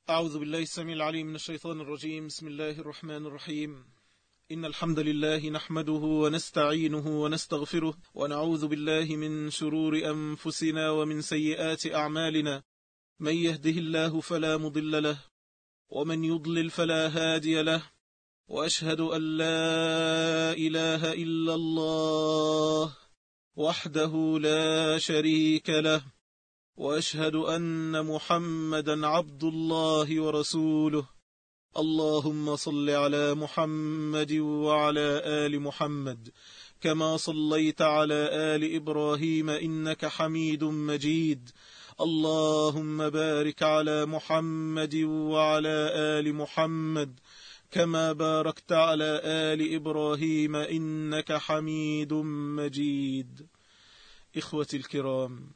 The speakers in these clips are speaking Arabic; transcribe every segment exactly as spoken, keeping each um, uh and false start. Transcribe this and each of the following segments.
أعوذ بالله السميع العليم من الشيطان الرجيم. بسم الله الرحمن الرحيم. إن الحمد لله نحمده ونستعينه ونستغفره ونعوذ بالله من شرور أنفسنا ومن سيئات أعمالنا. من يهده الله فلا مضل له ومن يضلل فلا هادي له، وأشهد أن لا إله إلا الله وحده لا شريك له، وأشهد أن محمدا عبد الله ورسوله. اللهم صل على محمد وعلى آل محمد كما صليت على آل إبراهيم إنك حميد مجيد. اللهم بارك على محمد وعلى آل محمد كما باركت على آل إبراهيم إنك حميد مجيد. إخوتي الكرام،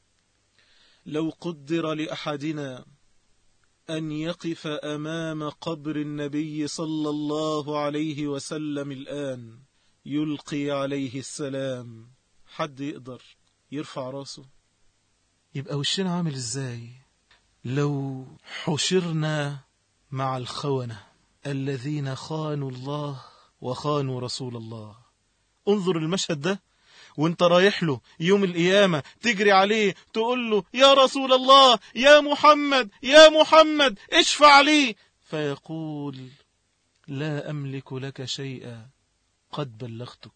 لو قدر لأحدنا أن يقف أمام قبر النبي صلى الله عليه وسلم الآن يلقي عليه السلام، حد يقدر يرفع راسه؟ يبقى وشنا عامل ازاي لو حشرنا مع الخونة الذين خانوا الله وخانوا رسول الله؟ انظر المشهد ده وانت رايح له يوم القيامة، تجري عليه تقول له يا رسول الله، يا محمد يا محمد اشفع لي، فيقول لا أملك لك شيئا قد بلغتك.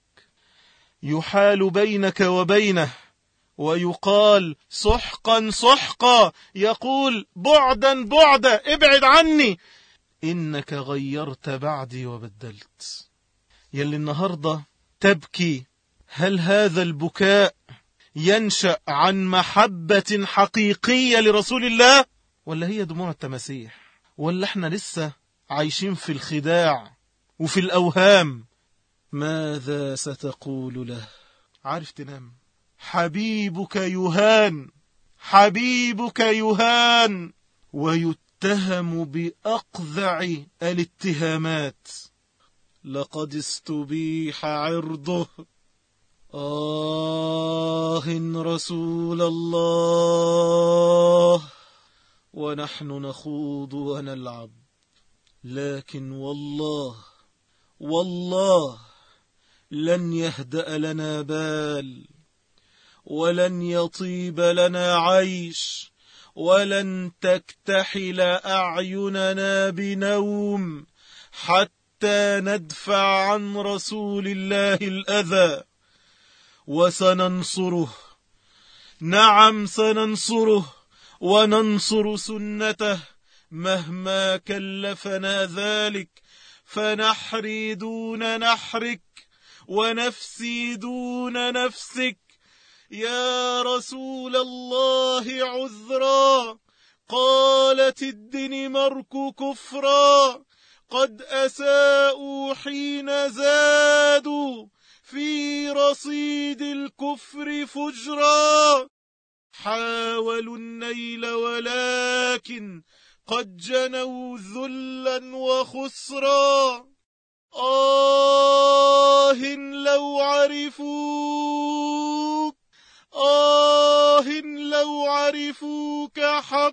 يحال بينك وبينه ويقال سحقا سحقا، يقول بعدا بعدا ابعد عني، إنك غيرت بعدي وبدلت. يلي النهاردة تبكي، هل هذا البكاء ينشأ عن محبة حقيقية لرسول الله، ولا هي دموع التماسيح، ولا احنا لسه عايشين في الخداع وفي الأوهام؟ ماذا ستقول له؟ عارف تنام؟ حبيبك يهان، حبيبك يهان ويتهم بأقذع الاتهامات. لقد استبيح عرضه. آه رسول الله، ونحن نخوض ونلعب، لكن والله والله لن يهدأ لنا بال، ولن يطيب لنا عيش، ولن تكتحل أعيننا بنوم حتى ندفع عن رسول الله الأذى. وسننصره، نعم سننصره، وننصر سنته مهما كلفنا ذلك، فنحري دون نحرك ونفسي دون نفسك. يا رسول الله عذرا، قالت الدنمارك كفرا، قد أساءوا حين زادوا في رصيد الكفر فجرا. حاولوا النيل ولكن قد جنوا ذلا وخسرا. آه لو عرفوك، آه لو عرفوك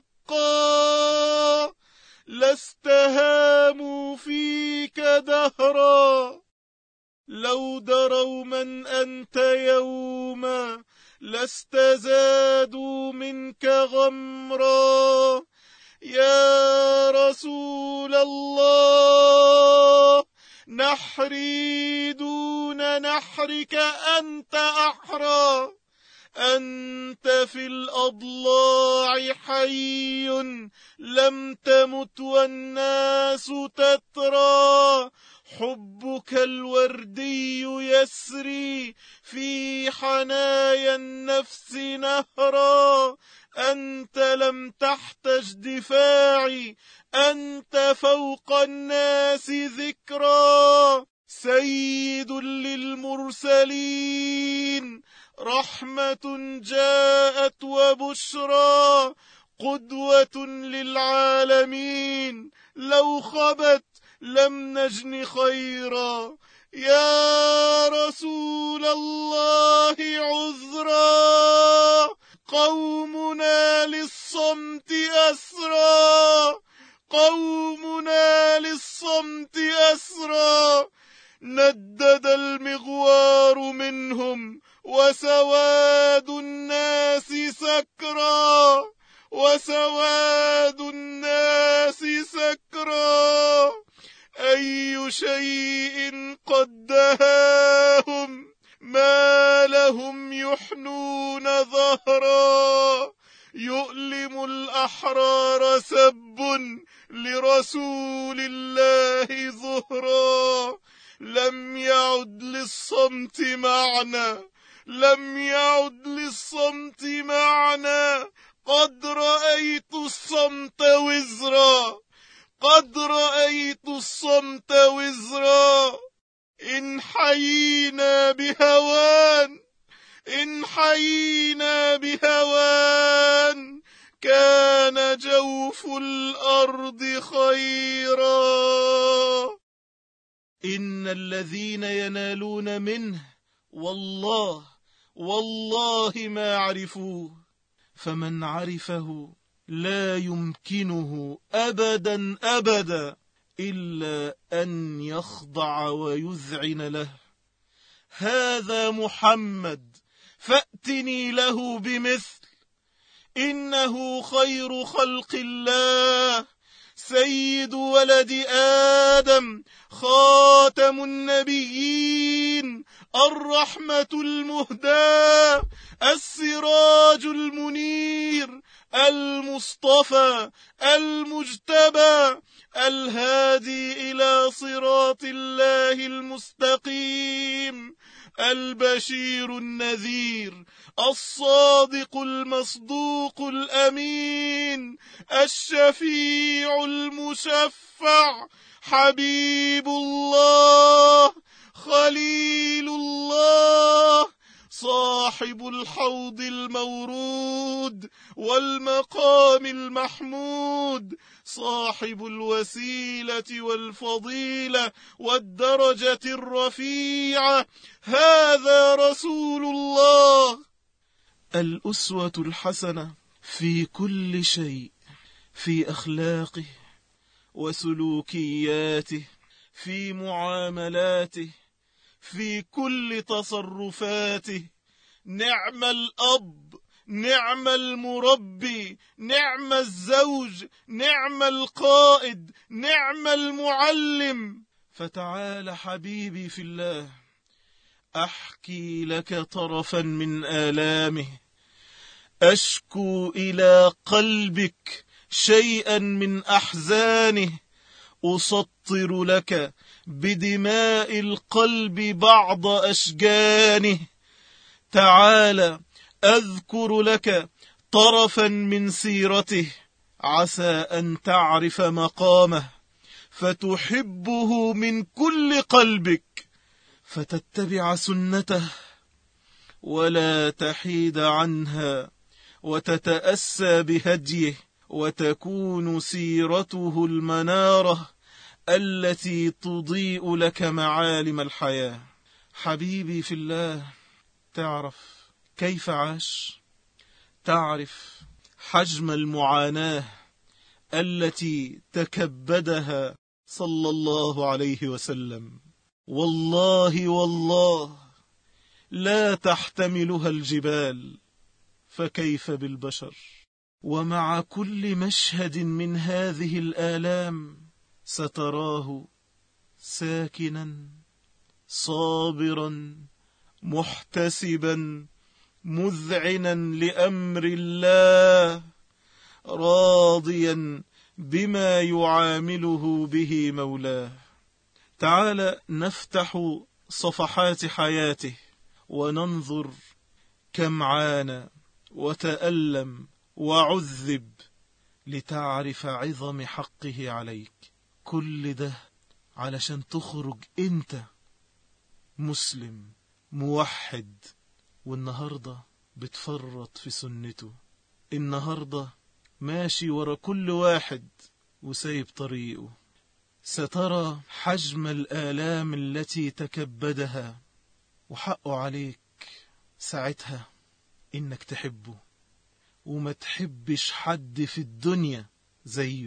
حقا لاستهاموا فيك دهرا. لو دروا من أنت يوما لاستزادوا منك غمرا. يا رسول الله، نحري دون نحرك أنت أحرى. أنت في الأضلاع حي لم تمت والناس تترى. حبك الوردي يسري في حنايا النفس نهرا. أنت لم تحتج دفاعي، أنت فوق الناس ذكرا. سيد للمرسلين، رحمة جاءت وبشرى، قدوة للعالمين. لو خبت لم نجن خيرا. يا رسول الله عذرا، قومنا للصمت أسرى. قومنا للصمت أسرى، ندد المغوار منهم وسواد الناس سكرى، وسواد الناس سكرى. أي شيء قد دهاهم ما لهم يحنون ظهرا، يؤلم الأحرار سب لرسول الله ظهرا. لم يعد للصمت معنى، لم يعد للصمت معنى، قد رأيت الصمت وزرا، قد رأيت الصمت وزرا. إن حيينا بهوان، إن حيينا بهوان، كان جوف الأرض خيرا. إن الذين ينالون منه والله والله ما عرفوه، فمن عرفه لا يمكنه أبدا أبدا إلا أن يخضع ويذعن له. هذا محمد فأتني له بمثل، إنه خير خلق الله، سيد ولد آدم، خاتم النبيين، الرحمة المهداة، السراج المنير، المصطفى المجتبى، الهادي إلى صراط الله المستقيم، البشير النذير، الصادق المصدوق الأمين، الشفيع المشفع، حبيب الله، خليل الله، صاحب الحوض المورود والمقام المحمود، صاحب الوسيلة والفضيلة والدرجة الرفيعة. هذا رسول الله، الأسوة الحسنة في كل شيء، في أخلاقه وسلوكياته، في معاملاته، في كل تصرفاته. نعم الأب، نعم المربي، نعم الزوج، نعم القائد، نعم المعلم. فتعال حبيبي في الله، أحكي لك طرفا من آلامه، أشكو إلى قلبك شيئا من أحزانه، أسطر لك بدماء القلب بعض أشجانه. تعال أذكر لك طرفا من سيرته، عسى أن تعرف مقامه، فتحبه من كل قلبك، فتتبع سنته ولا تحيد عنها، وتتأسى بهديه، وتكون سيرته المنارة التي تضيء لك معالم الحياة. حبيبي في الله، تعرف كيف عاش؟ تعرف حجم المعاناة التي تكبدها صلى الله عليه وسلم؟ والله والله لا تحتملها الجبال، فكيف بالبشر؟ ومع كل مشهد من هذه الآلام ستراه ساكنا صابرا محتسبا مذعنا لأمر الله، راضيا بما يعامله به مولاه. تعال نفتح صفحات حياته وننظر كم عانى وتألم وعذب لتعرف عظم حقه عليك. كل ده علشان تخرج انت مسلم موحد، والنهاردة بتفرط في سنته، النهاردة ماشي ورا كل واحد وسايب طريقه. سترى حجم الآلام التي تكبدها، وحقه عليك ساعتها إنك تحبه وما تحبش حد في الدنيا زيه.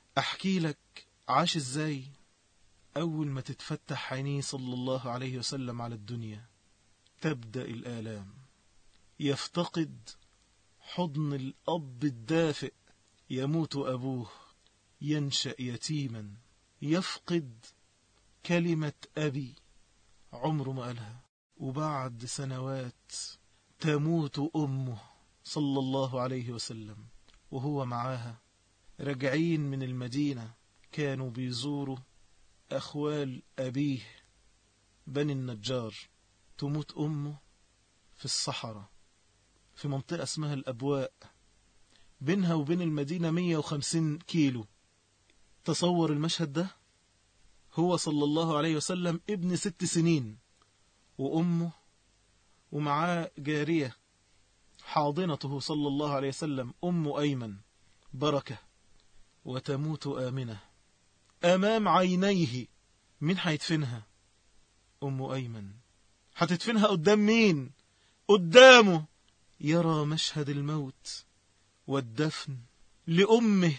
أحكي لك عاش إزاي. أول ما تتفتح عينيه صلى الله عليه وسلم على الدنيا تبدأ الآلام، يفتقد حضن الأب الدافئ، يموت أبوه، ينشأ يتيما، يفقد كلمة أبي عمره ما قالها، وبعد سنوات تموت أمه صلى الله عليه وسلم وهو معاها. رجعين من المدينة كانوا بيزوروا أخوال أبيه بني النجار، تموت أمه في الصحراء في منطقة اسمها الأبواء، بينها وبين المدينة مية وخمسين كيلو. تصور المشهد ده، هو صلى الله عليه وسلم ابن ست سنين وأمه ومعاه جارية حاضنته صلى الله عليه وسلم أم أيمن بركة، وتموت آمنة أمام عينيه. مين هيدفنها؟ أم أيمن. هتدفنها قدام مين؟ قدامه. يرى مشهد الموت والدفن لأمه.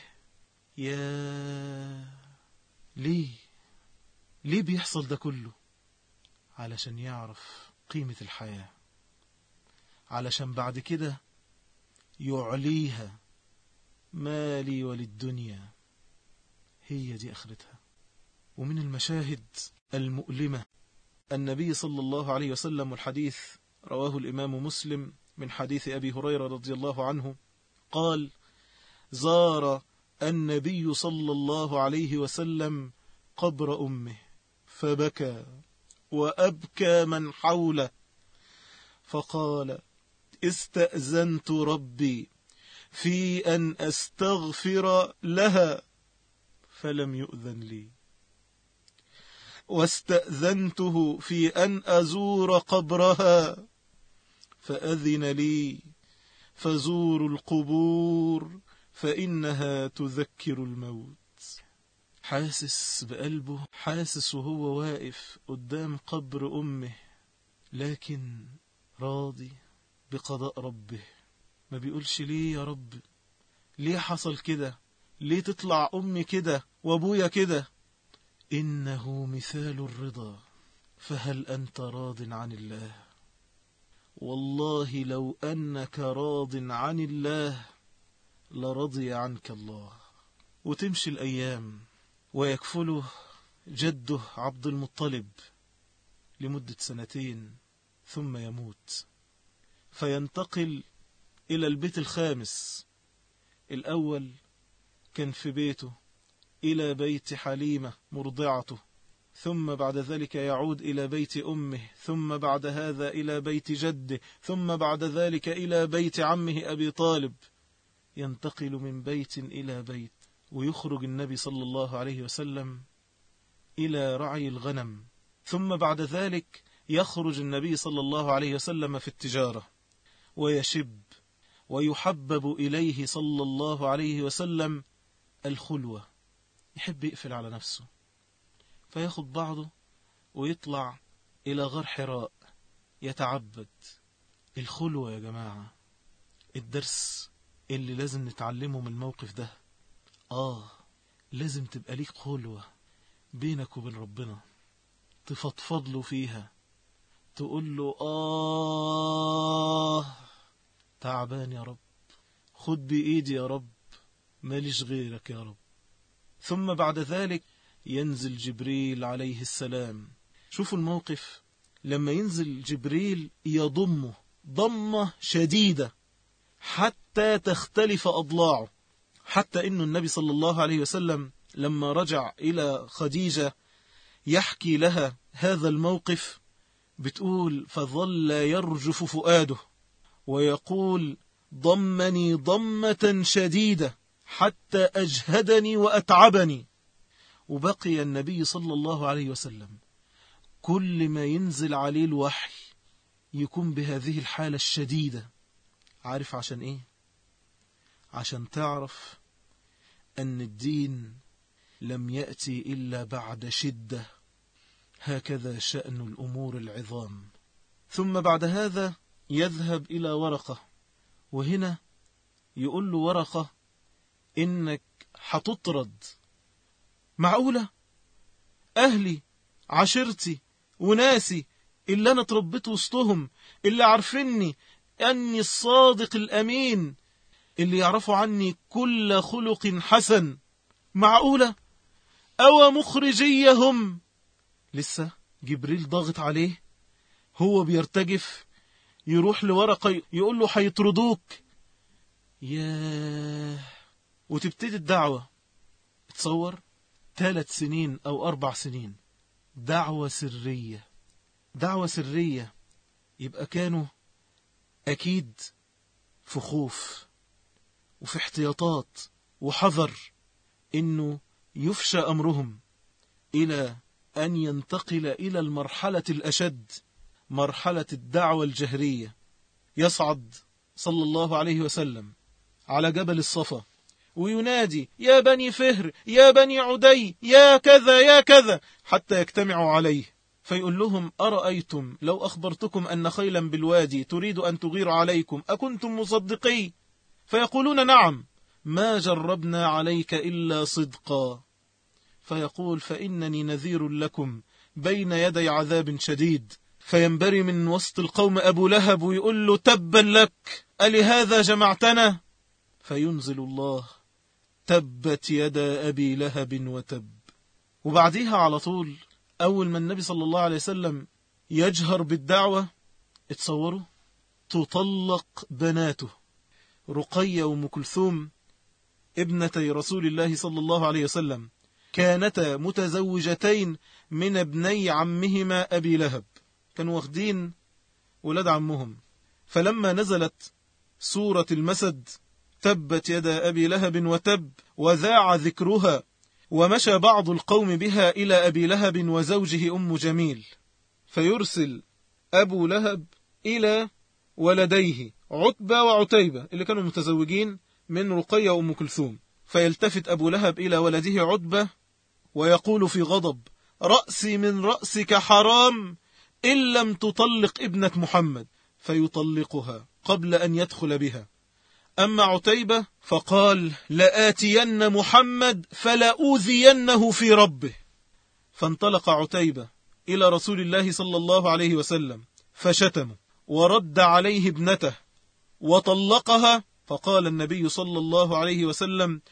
يا ليه ليه بيحصل ده كله؟ علشان يعرف قيمة الحياة، علشان بعد كده يعليها. مالي وللدنيا، هي دي آخرتها. ومن المشاهد المؤلمة النبي صلى الله عليه وسلم، والحديث رواه الإمام مسلم من حديث أبي هريرة رضي الله عنه قال: زار النبي صلى الله عليه وسلم قبر أمه فبكى وأبكى من حوله، فقال: استأذنت ربي في أن أستغفر لها فلم يؤذن لي، واستأذنته في أن أزور قبرها فأذن لي، فزوروا القبور فإنها تذكر الموت. حاسس بقلبه، حاسس وهو واقف قدام قبر أمه، لكن راضي بقضاء ربه. ما بيقولش ليه يا رب، ليه حصل كده، ليه تطلع أمي كده وأبويا كده. إنه مثال الرضا، فهل أنت راض عن الله؟ والله لو أنك راض عن الله لرضي عنك الله. وتمشي الأيام ويكفله جده عبد المطلب لمدة سنتين ثم يموت، فينتقل إلى البيت الخامس. الأول كان في بيته إلى بيت حليمة مرضعته، ثم بعد ذلك يعود إلى بيت أمه، ثم بعد هذا إلى بيت جده، ثم بعد ذلك إلى بيت عمه أبي طالب. ينتقل من بيت إلى بيت، ويخرج النبي صلى الله عليه وسلم إلى رعي الغنم، ثم بعد ذلك يخرج النبي صلى الله عليه وسلم في التجارة، ويشب ويحبب إليه صلى الله عليه وسلم الخلوة، يحب يقفل على نفسه، فياخد بعضه ويطلع إلى غار حراء يتعبد. الخلوة يا جماعة، الدرس اللي لازم نتعلمه من الموقف ده، آه لازم تبقى ليك خلوة بينك وبين ربنا، تفضفض له فيها، تقول له آه تعبان يا رب، خد بإيدي يا رب، ماليش غيرك يا رب. ثم بعد ذلك ينزل جبريل عليه السلام. شوفوا الموقف، لما ينزل جبريل يضمه ضمة شديدة حتى تختلف أضلاعه، حتى إنه النبي صلى الله عليه وسلم لما رجع إلى خديجة يحكي لها هذا الموقف، بتقول: فظل يرجف فؤاده ويقول: ضمني ضمة شديدة حتى أجهدني وأتعبني. وبقي النبي صلى الله عليه وسلم كل ما ينزل عليه الوحي يكون بهذه الحالة الشديدة. عارف عشان إيه؟ عشان تعرف أن الدين لم يأتي إلا بعد شدة، هكذا شأن الأمور العظام. ثم بعد هذا يذهب إلى ورقة، وهنا يقول له ورقة: إنك هتطرد معقولة أهلي عشيرتي وناسي اللي أنا تربيت وسطهم، اللي عارفيني أني الصادق الأمين، اللي يعرفوا عني كل خلق حسن، معقولة أو مخرجيهم؟ لسه جبريل ضاغط عليه، هو بيرتجف، يروح لورقة يقول له هيطردوك. ياه. وتبتدي الدعوة. تصور ثلاث سنين أو أربع سنين دعوة سرية، دعوة سرية. يبقى كانوا أكيد في خوف وفي احتياطات وحذر إنه يفشى أمرهم إلى أن ينتقل إلى المرحلة الأشد، مرحلة الدعوة الجهرية. يصعد صلى الله عليه وسلم على جبل الصفا وينادي يا بني فهر يا بني عدي يا كذا يا كذا، حتى يجتمعوا عليه، فيقول لهم أرأيتم لو أخبرتكم أن خيلا بالوادي تريد أن تغير عليكم أكنتم مصدقي؟ فيقولون نعم، ما جربنا عليك إلا صدقا. فيقول فإنني نذير لكم بين يدي عذاب شديد. فينبري من وسط القوم أبو لهب ويقول له تبا لك ألهذا جمعتنا؟ فينزل الله تبت يدا أبي لهب وتب. وبعديها على طول أول ما النبي صلى الله عليه وسلم يجهر بالدعوة، اتصوروا تطلق بناته رقية وأم كلثوم ابنتي رسول الله صلى الله عليه وسلم، كانتا متزوجتين من ابني عمهما أبي لهب، كانوا واخدين ولاد عمهم. فلما نزلت سورة المسد تبت يدا أبي لهب وتب وذاع ذكرها، ومشى بعض القوم بها إلى أبي لهب وزوجه أم جميل، فيرسل أبو لهب إلى ولديه عتبة وعتيبة اللي كانوا متزوجين من رقية وأم كلثوم. فيلتفت أبو لهب إلى ولده عتبة ويقول في غضب رأسي من رأسك حرام إن لم تطلق ابنة محمد، فيطلقها قبل أن يدخل بها. أما عتيبة فقال لآتين محمد فلأوذينه في ربه. فانطلق عتيبة إلى رسول الله صلى الله عليه وسلم فشتمه ورد عليه ابنته وطلقها. فقال النبي صلى الله عليه وسلم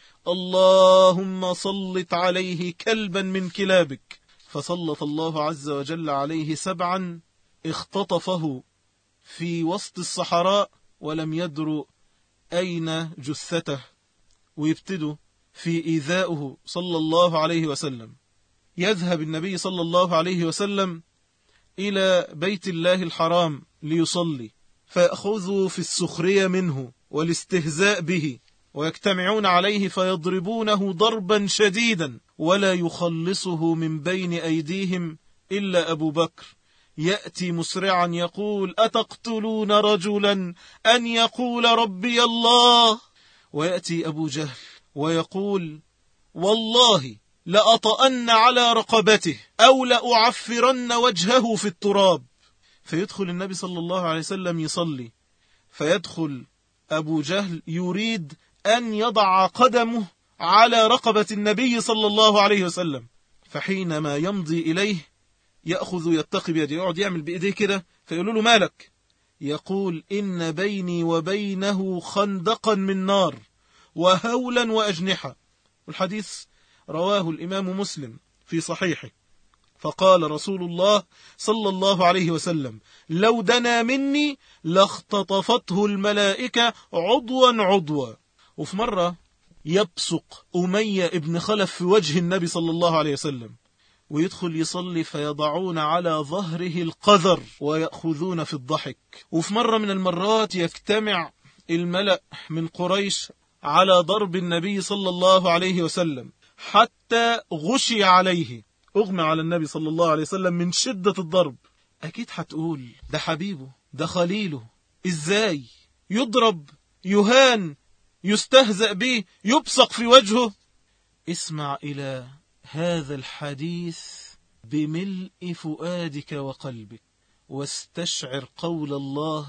اللهم صلت عليه كلبا من كلابك. فسلط الله عز وجل عليه سبعا اختطفه في وسط الصحراء ولم يدروا أين جثته، ويبتدوا في إيذاؤه صلى الله عليه وسلم. يذهب النبي صلى الله عليه وسلم إلى بيت الله الحرام ليصلي، فيأخذوا في السخرية منه والاستهزاء به، ويجتمعون عليه فيضربونه ضربا شديدا، ولا يخلصه من بين أيديهم إلا أبو بكر، يأتي مسرعا يقول أتقتلون رجلا أن يقول ربي الله؟ ويأتي أبو جهل ويقول والله لأطأن على رقبته أو لأعفرن وجهه في التراب. فيدخل النبي صلى الله عليه وسلم يصلي، فيدخل أبو جهل يريد أن يضع قدمه على رقبة النبي صلى الله عليه وسلم، فحينما يمضي إليه يأخذ يتقي بيده، يقعد يعمل بإيديه كده، فيقولوا له مالك؟ يقول إن بيني وبينه خندقا من نار وهولا وأجنحة. والحديث رواه الإمام مسلم في صحيحه. فقال رسول الله صلى الله عليه وسلم لو دنا مني لاختطفته الملائكة عضوا عضوا. وفي مرة يبصق أمية ابن خلف في وجه النبي صلى الله عليه وسلم، ويدخل يصلي فيضعون على ظهره القذر ويأخذون في الضحك. وفي مرة من المرات يجتمع الملأ من قريش على ضرب النبي صلى الله عليه وسلم حتى غشي عليه، أغمى على النبي صلى الله عليه وسلم من شدة الضرب. أكيد هتقول ده حبيبه، ده خليله، إزاي يضرب، يهان، يستهزأ به، يبصق في وجهه؟ اسمع إلى هذا الحديث بملء فؤادك وقلبك، واستشعر قول الله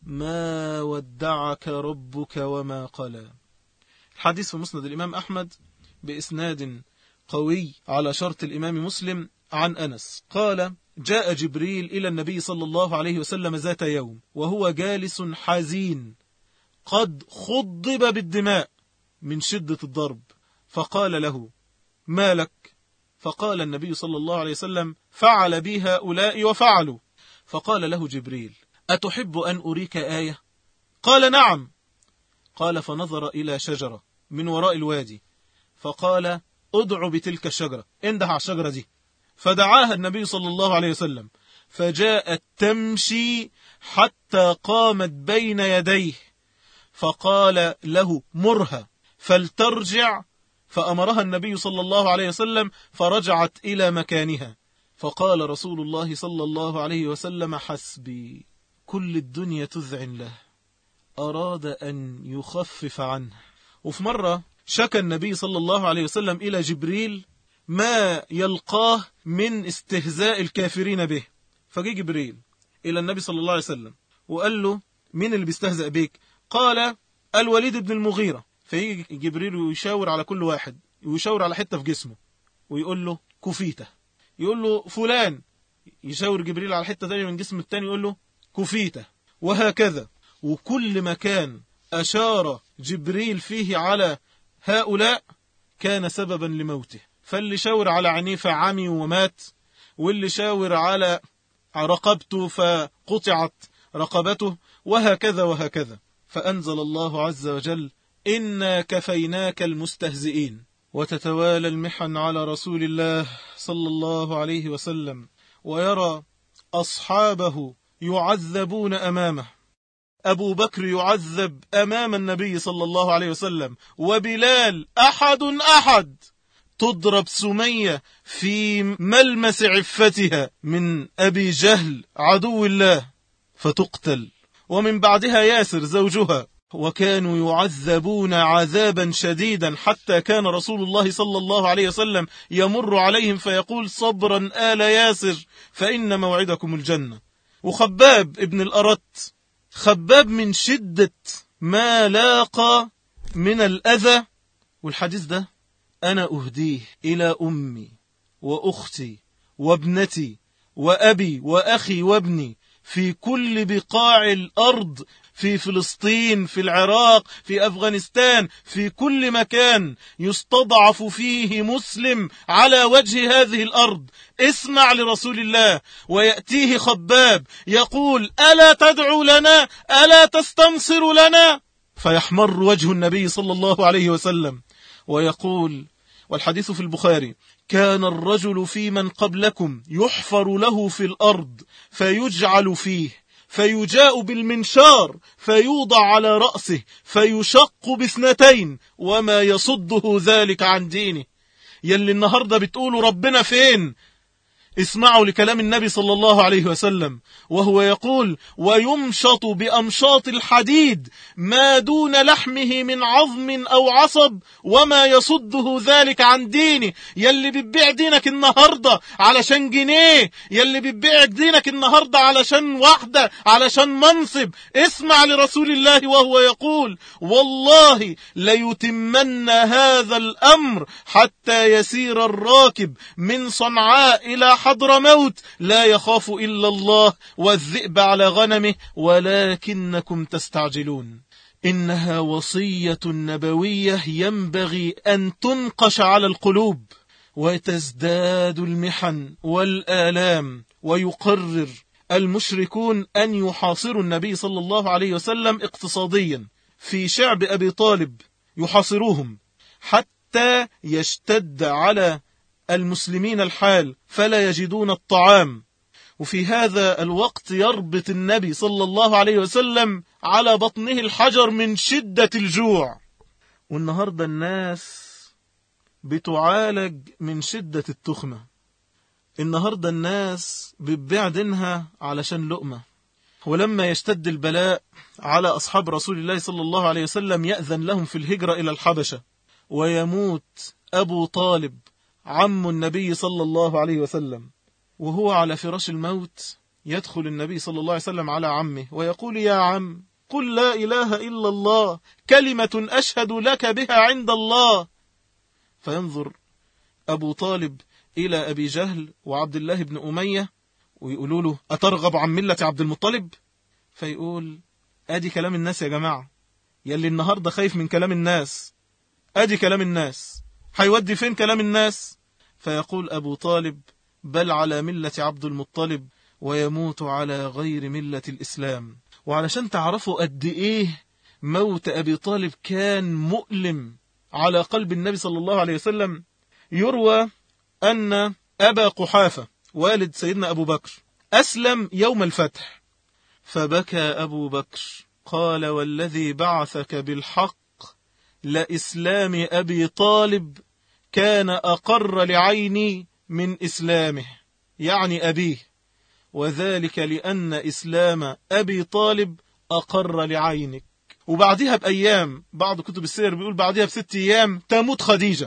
ما ودعك ربك وما قلى. الحديث في مسند الإمام أحمد بإسناد قوي على شرط الإمام مسلم عن أنس قال: جاء جبريل إلى النبي صلى الله عليه وسلم ذات يوم وهو جالس حزين قد خضب بالدماء من شدة الضرب، فقال له: ما لك؟ فقال النبي صلى الله عليه وسلم: فعل بي هؤلاء وفعلوا. فقال له جبريل: أتحب أن أريك آية؟ قال: نعم. قال: فنظر إلى شجرة من وراء الوادي فقال: ادع بتلك الشجرة، انده على الشجرة دي. فدعاها النبي صلى الله عليه وسلم فجاءت تمشي حتى قامت بين يديه فقال له: مرها فلترجع. فأمرها النبي صلى الله عليه وسلم فرجعت إلى مكانها. فقال رسول الله صلى الله عليه وسلم: حسبي، كل الدنيا تذعن له، أراد أن يخفف عنه. وفي مرة شكى النبي صلى الله عليه وسلم إلى جبريل ما يلقاه من استهزاء الكافرين به. فجي جبريل إلى النبي صلى الله عليه وسلم وقال له: مين اللي بيستهزأ بيك؟ قال: الوليد بن المغيرة. فيجي جبريل ويشاور على كل واحد، ويشاور على حتة في جسمه ويقول له: كفيته. يقول له: فلان. يشاور جبريل على حتة تانية من جسم التاني يقول له: كفيته. وهكذا. وكل مكان أشار جبريل فيه على هؤلاء كان سببا لموته. فاللي شاور على عينيه فعمي ومات، واللي شاور على رقبته فقطعت رقبته، وهكذا وهكذا. فأنزل الله عز وجل: إنا كفيناك المستهزئين. وتتوالى المحن على رسول الله صلى الله عليه وسلم، ويرى أصحابه يعذبون أمامه. أبو بكر يعذب أمام النبي صلى الله عليه وسلم، وبلال أحد أحد. تضرب سمية في ملمس عفتها من أبي جهل عدو الله فتقتل، ومن بعدها ياسر زوجها. وكانوا يعذبون عذابا شديدا حتى كان رسول الله صلى الله عليه وسلم يمر عليهم فيقول: صبرا آل ياسر فإن موعدكم الجنة. وخباب ابن الأرت، خباب من شدة ما لاقى من الأذى، والحديث ده أنا أهديه إلى أمي وأختي وابنتي وأبي وأخي وابني في كل بقاع الأرض، في فلسطين، في العراق، في أفغانستان، في كل مكان يستضعف فيه مسلم على وجه هذه الأرض. اسمع لرسول الله ويأتيه خباب يقول: ألا تدعو لنا؟ ألا تستنصر لنا؟ فيحمر وجه النبي صلى الله عليه وسلم ويقول، والحديث في البخاري: كان الرجل في من قبلكم يحفر له في الأرض فيجعل فيه، فيجاء بالمنشار فيوضع على رأسه فيشق باثنتين، وما يصده ذلك عن دينه. يلي النهاردة بتقولوا ربنا فين؟ اسمعوا لكلام النبي صلى الله عليه وسلم وهو يقول: ويمشط بأمشاط الحديد ما دون لحمه من عظم أو عصب، وما يصده ذلك عن دينه. يلي بتبيع دينك النهاردة علشان جنيه، يلي بتبيع دينك النهاردة علشان واحدة، علشان منصب، اسمع لرسول الله وهو يقول: والله ليتمن هذا الأمر حتى يسير الراكب من صنعاء إلى حضرموت لا يخاف إلا الله والذئب على غنمه ولكنكم تستعجلون. إنها وصية نبوية ينبغي أن تنقش على القلوب، وتزداد المحن والآلام، ويقرر المشركون أن يحاصروا النبي صلى الله عليه وسلم اقتصاديا في شعب أبي طالب، يحاصروهم حتى يشتد على المسلمين الحال فلا يجدون الطعام. وفي هذا الوقت يربط النبي صلى الله عليه وسلم على بطنه الحجر من شدة الجوع. والنهاردة الناس بتعالج من شدة التخمة. النهاردة الناس بتبيع دينها علشان لقمة. ولما يشتد البلاء على أصحاب رسول الله صلى الله عليه وسلم يأذن لهم في الهجرة إلى الحبشة، ويموت أبو طالب عم النبي صلى الله عليه وسلم، وهو على فراش الموت يدخل النبي صلى الله عليه وسلم على عمه ويقول: يا عم، قل لا إله إلا الله، كلمة أشهد لك بها عند الله. فينظر أبو طالب إلى أبي جهل وعبد الله بن أمية ويقولوا له أترغب عن ملة عبد المطلب؟ فيقول أدي كلام الناس يا جماعة، يلي النهاردة خايف من كلام الناس، أدي كلام الناس، هيودي فين كلام الناس؟ فيقول أبو طالب بل على ملة عبد المطلب ويموت على غير ملة الإسلام. وعلشان تعرفوا قد إيه موت أبي طالب كان مؤلم على قلب النبي صلى الله عليه وسلم، يروى أن أبا قحافة والد سيدنا أبو بكر أسلم يوم الفتح، فبكى أبو بكر قال والذي بعثك بالحق لإسلام أبي طالب كان أقر لعيني من إسلامه، يعني أبيه، وذلك لأن إسلام أبي طالب أقر لعينك. وبعدها بأيام، بعض كتب السير بيقول بعدها بست أيام تموت خديجة،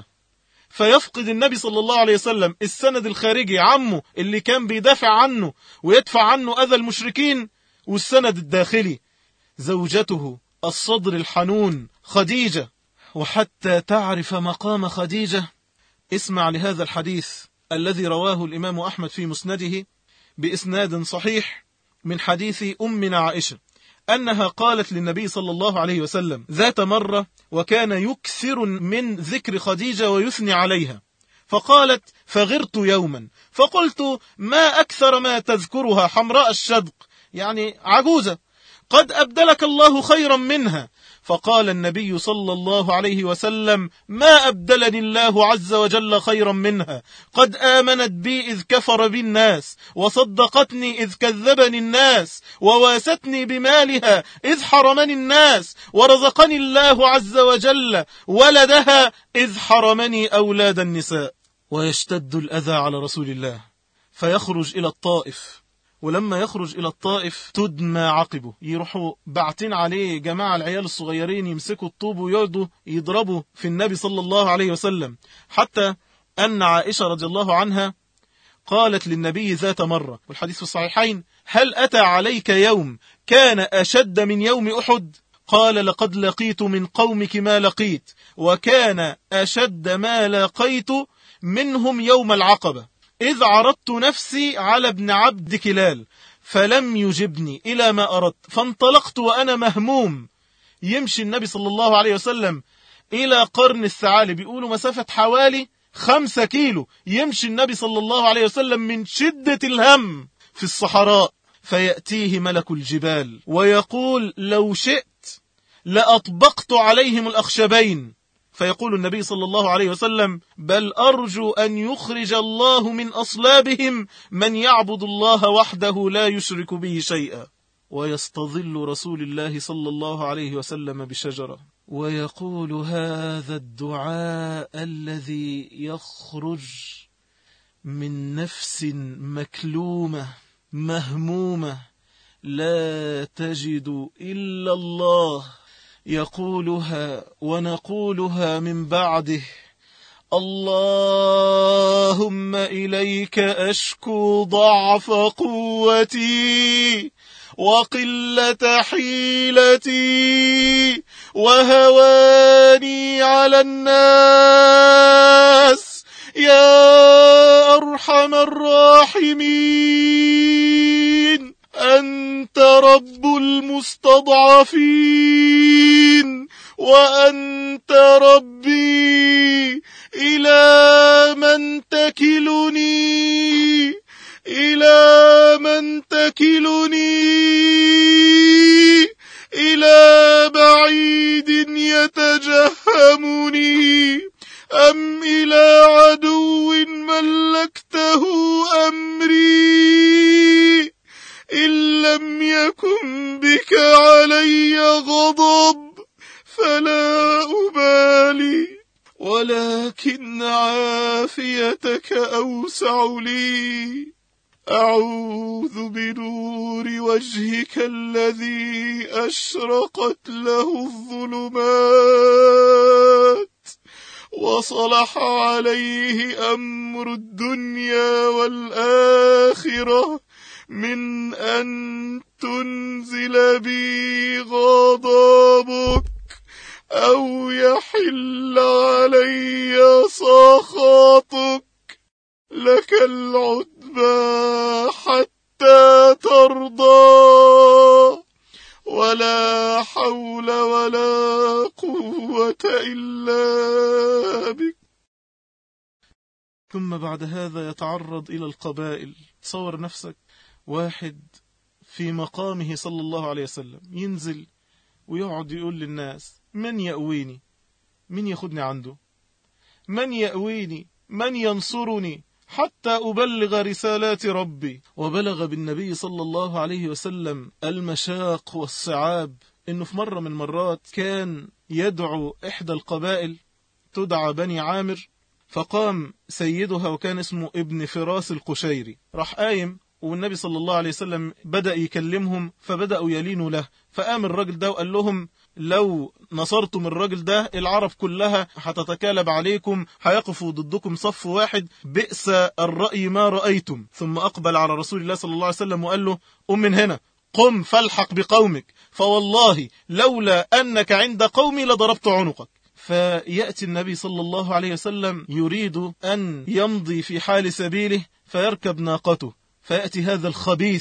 فيفقد النبي صلى الله عليه وسلم السند الخارجي عمه اللي كان بيدافع عنه ويدفع عنه أذى المشركين، والسند الداخلي زوجته الصدر الحنون خديجة. وحتى تعرف مقام خديجة اسمع لهذا الحديث الذي رواه الإمام أحمد في مسنده بإسناد صحيح من حديث أمنا عائشة أنها قالت للنبي صلى الله عليه وسلم ذات مرة وكان يكثر من ذكر خديجة ويثني عليها، فقالت فغرت يوما فقلت ما أكثر ما تذكرها حمراء الشدق، يعني عجوزة، قد أبدلك الله خيرا منها. فقال النبي صلى الله عليه وسلم ما أبدلني الله عز وجل خيرا منها، قد آمنت بي إذ كفر بي الناس، وصدقتني إذ كذبني الناس، وواستني بمالها إذ حرمني الناس، ورزقني الله عز وجل ولدها إذ حرمني أولاد النساء. ويشتد الأذى على رسول الله فيخرج إلى الطائف، ولما يخرج إلى الطائف تدمى عقبه، يروحوا بعتين عليه جماعة العيال الصغيرين يمسكوا الطوب ويقعدوا يضربوا في النبي صلى الله عليه وسلم، حتى أن عائشة رضي الله عنها قالت للنبي ذات مرة والحديث في الصحيحين هل أتى عليك يوم كان أشد من يوم أحد؟ قال لقد لقيت من قومك ما لقيت، وكان أشد ما لقيت منهم يوم العقبة إذ عرضت نفسي على ابن عبد كلال فلم يجبني إلى ما أردت، فانطلقت وأنا مهموم. يمشي النبي صلى الله عليه وسلم إلى قرن الثعالب، بيقولوا مسافة حوالي خمسة كيلو، يمشي النبي صلى الله عليه وسلم من شدة الهم في الصحراء، فيأتيه ملك الجبال ويقول لو شئت لأطبقت عليهم الأخشبين، فيقول النبي صلى الله عليه وسلم بل أرجو أن يخرج الله من أصلابهم من يعبد الله وحده لا يشرك به شيئا. ويستظل رسول الله صلى الله عليه وسلم بشجرة ويقول هذا الدعاء الذي يخرج من نفس مكلومة مهمومة لا تجد إلا الله، يقولها ونقولها من بعده اللهم إليك أشكو ضعف قوتي وقلة حيلتي وهواني على الناس يا أرحم الراحمين، أنت رب المستضعفين وأنت ربي، إلى من تكلني إلى من تكلني إلى بعيد يتجهمني أم إلى عدو ملكته أمري، إن لم يكن بك علي غضب فلا أبالي، ولكن عافيتك أوسع لي، أعوذ بنور وجهك الذي أشرقت له الظلمات وصلح عليه أمر الدنيا والآخرة من أن تنزل بي غضبك أو يحل علي سخطك لك العتبى حتى ترضى ولا حول ولا قوة إلا بك. ثم بعد هذا يتعرض إلى القبائل. تصور نفسك واحد في مقامه صلى الله عليه وسلم ينزل ويقعد يقول للناس من يأويني، من ياخدني عنده، من يأويني، من ينصرني حتى أبلغ رسالات ربي. وبلغ بالنبي صلى الله عليه وسلم المشاق والصعاب، إنه في مرة من مرات كان يدعو إحدى القبائل تدعى بني عامر، فقام سيدها وكان اسمه ابن فراس القشيري، راح قايم والنبي صلى الله عليه وسلم بدأ يكلمهم فبدأوا يلينوا له، فقام الرجل ده وقال لهم لو نصرتم الرجل ده العرب كلها هتتكالب عليكم، هيقفوا ضدكم صف واحد، بئس الرأي ما رأيتم. ثم أقبل على رسول الله صلى الله عليه وسلم وقال له قم من هنا، قم فالحق بقومك، فوالله لولا أنك عند قومي لضربت عنقك. فيأتي النبي صلى الله عليه وسلم يريد أن يمضي في حال سبيله فيركب ناقته، فيأتي هذا الخبيث،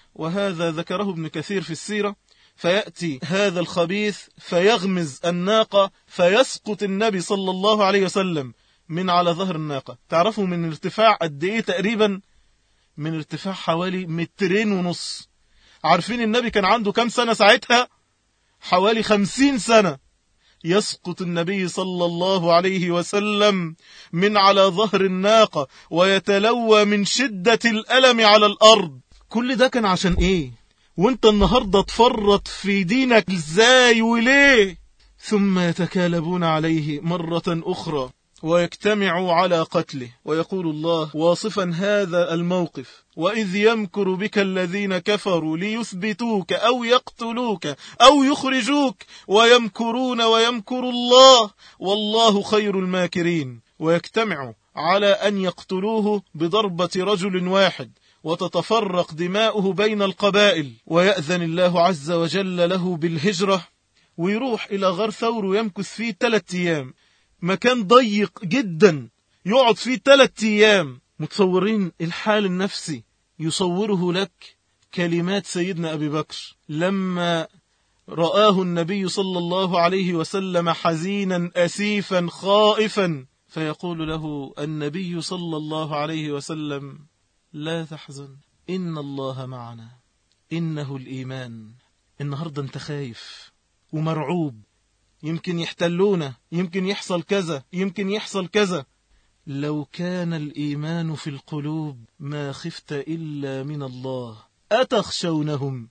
وهذا ذكره ابن كثير في السيرة، فيأتي هذا الخبيث فيغمز الناقة فيسقط النبي صلى الله عليه وسلم من على ظهر الناقة. تعرفوا من ارتفاع قد ايه تقريبا؟ من ارتفاع حوالي مترين ونص. عارفين النبي كان عنده كم سنة ساعتها؟ حوالي خمسين سنة. يسقط النبي صلى الله عليه وسلم من على ظهر الناقة ويتلوى من شدة الألم على الأرض. كل ده كان عشان ايه؟ وانت النهاردة تفرط في دينك ازاي وليه؟ ثم يتكالبون عليه مرة أخرى ويجتمعوا على قتله. ويقول الله واصفا هذا الموقف وإذ يمكر بك الذين كفروا ليثبتوك أو يقتلوك أو يخرجوك ويمكرون ويمكر الله والله خير الماكرين. ويجتمعوا على أن يقتلوه بضربة رجل واحد وتتفرق دماؤه بين القبائل، ويأذن الله عز وجل له بالهجرة ويروح إلى غار ثور ويمكث فيه ثلاثة أيام، مكان ضيق جدا يقعد فيه ثلاثة أيام. متصورين الحال النفسي؟ يصوره لك كلمات سيدنا أبي بكر لما رآه النبي صلى الله عليه وسلم حزينا أسيفا خائفا، فيقول له النبي صلى الله عليه وسلم لا تحزن إن الله معنا إنه الإيمان. النهاردة انت خايف ومرعوب، يمكن يحتلونا، يمكن يحصل كذا، يمكن يحصل كذا. لو كان الإيمان في القلوب ما خفت إلا من الله. أتخشونهم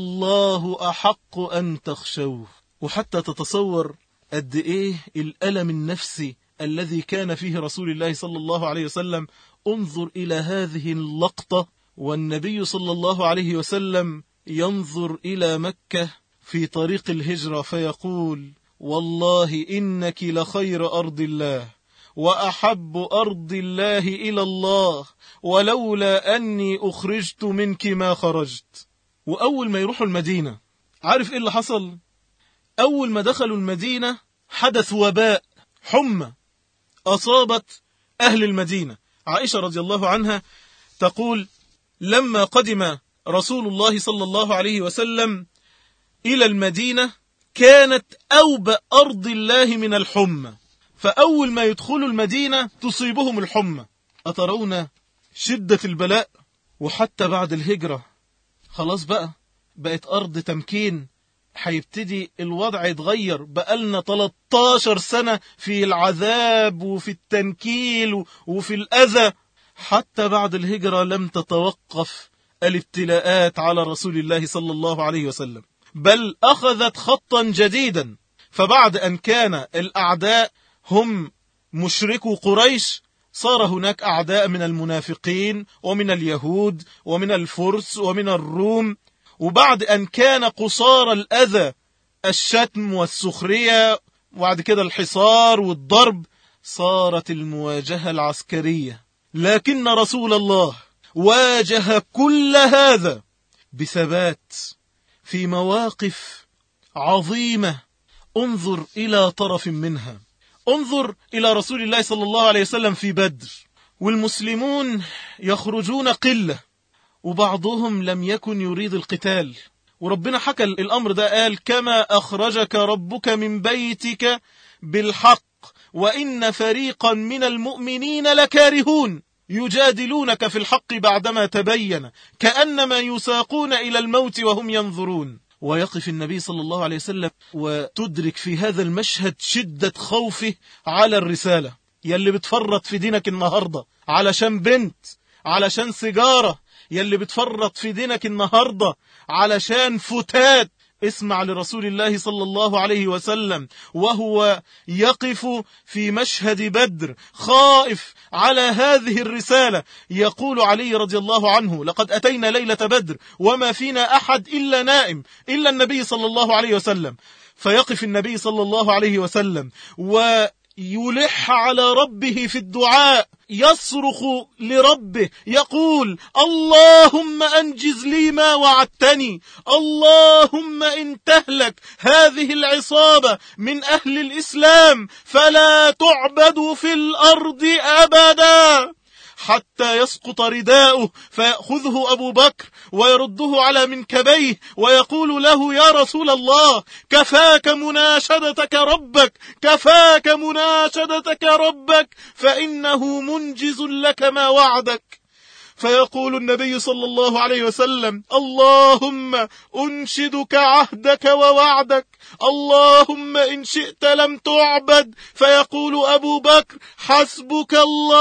فالله أحق أن تخشوه. وحتى تتصور قد إيه الألم النفسي الذي كان فيه رسول الله صلى الله عليه وسلم. انظر إلى هذه اللقطة والنبي صلى الله عليه وسلم ينظر إلى مكة في طريق الهجرة فيقول والله إنك لخير أرض الله وأحب أرض الله إلى الله ولولا أني أخرجت منك ما خرجت. وأول ما يروحوا المدينة عارف إيه اللي حصل؟ أول ما دخلوا المدينة حدث وباء حمى أصابت أهل المدينة. عائشة رضي الله عنها تقول لما قدم رسول الله صلى الله عليه وسلم إلى المدينة كانت أوبأ أرض الله من الحمى، فأول ما يدخلوا المدينة تصيبهم الحمى. أترون شدة البلاء؟ وحتى بعد الهجرة خلاص بقى بقت أرض تمكين، هيبتدي الوضع يتغير. بقالنا ثلاثة عشر سنة في العذاب وفي التنكيل وفي الأذى. حتى بعد الهجرة لم تتوقف الابتلاءات على رسول الله صلى الله عليه وسلم، بل أخذت خطا جديدا. فبعد أن كان الأعداء هم مشركو قريش صار هناك أعداء من المنافقين ومن اليهود ومن الفرس ومن الروم. وبعد أن كان قصار الأذى الشتم والسخرية وبعد كده الحصار والضرب صارت المواجهة العسكرية. لكن رسول الله واجه كل هذا بثبات في مواقف عظيمة. انظر إلى طرف منها. انظر إلى رسول الله صلى الله عليه وسلم في بدر، والمسلمون يخرجون قلة، وبعضهم لم يكن يريد القتال، وربنا حكى الأمر ده، قال كما أخرجك ربك من بيتك بالحق وإن فريقا من المؤمنين لكارهون يجادلونك في الحق بعدما تبين كأنما يساقون إلى الموت وهم ينظرون. ويقف النبي صلى الله عليه وسلم وتدرك في هذا المشهد شدة خوفه على الرسالة. يلي بتفرط في دينك النهاردة علشان بنت، علشان سيجارة، يلي بتفرط في دينك النهاردة علشان فتات، اسمع لرسول الله صلى الله عليه وسلم وهو يقف في مشهد بدر خائف على هذه الرسالة. يقول علي رضي الله عنه لقد أتينا ليلة بدر وما فينا أحد إلا نائم إلا النبي صلى الله عليه وسلم. فيقف النبي صلى الله عليه وسلم ويلح على ربه في الدعاء، يصرخ لربه يقول اللهم أنجز لي ما وعدتني، اللهم إن تهلك هذه العصابة من أهل الإسلام فلا تعبد في الأرض أبدا، حتى يسقط رداؤه فيأخذه أبو بكر ويرده على منكبيه ويقول له يا رسول الله كفاك مناشدتك ربك، كفاك مناشدتك ربك فإنه منجز لك ما وعدك. فيقول النبي صلى الله عليه وسلم اللهم أنشدك عهدك ووعدك، اللهم إن شئت لم تعبد. فيقول أبو بكر حسبك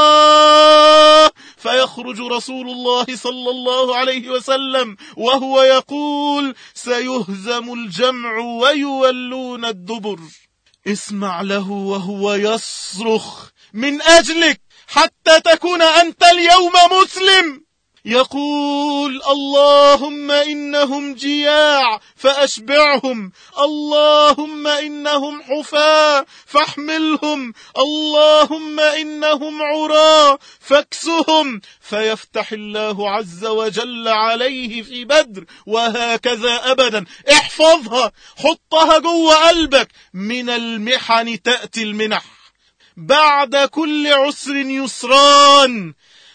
الله. فيخرج رسول الله صلى الله عليه وسلم وهو يقول سيهزم الجمع ويولون الدبر. اسمع له وهو يصرخ من أجلك حتى تكون أنت اليوم مسلم. يقول اللهم إنهم جياع فأشبعهم، اللهم إنهم حفاة فاحملهم، اللهم إنهم عراة فاكسهم. فيفتح الله عز وجل عليه في بدر. وهكذا أبدا، احفظها، حطها جوه قلبك، من المحن تأتي المنح، بعد كل عسر يسران،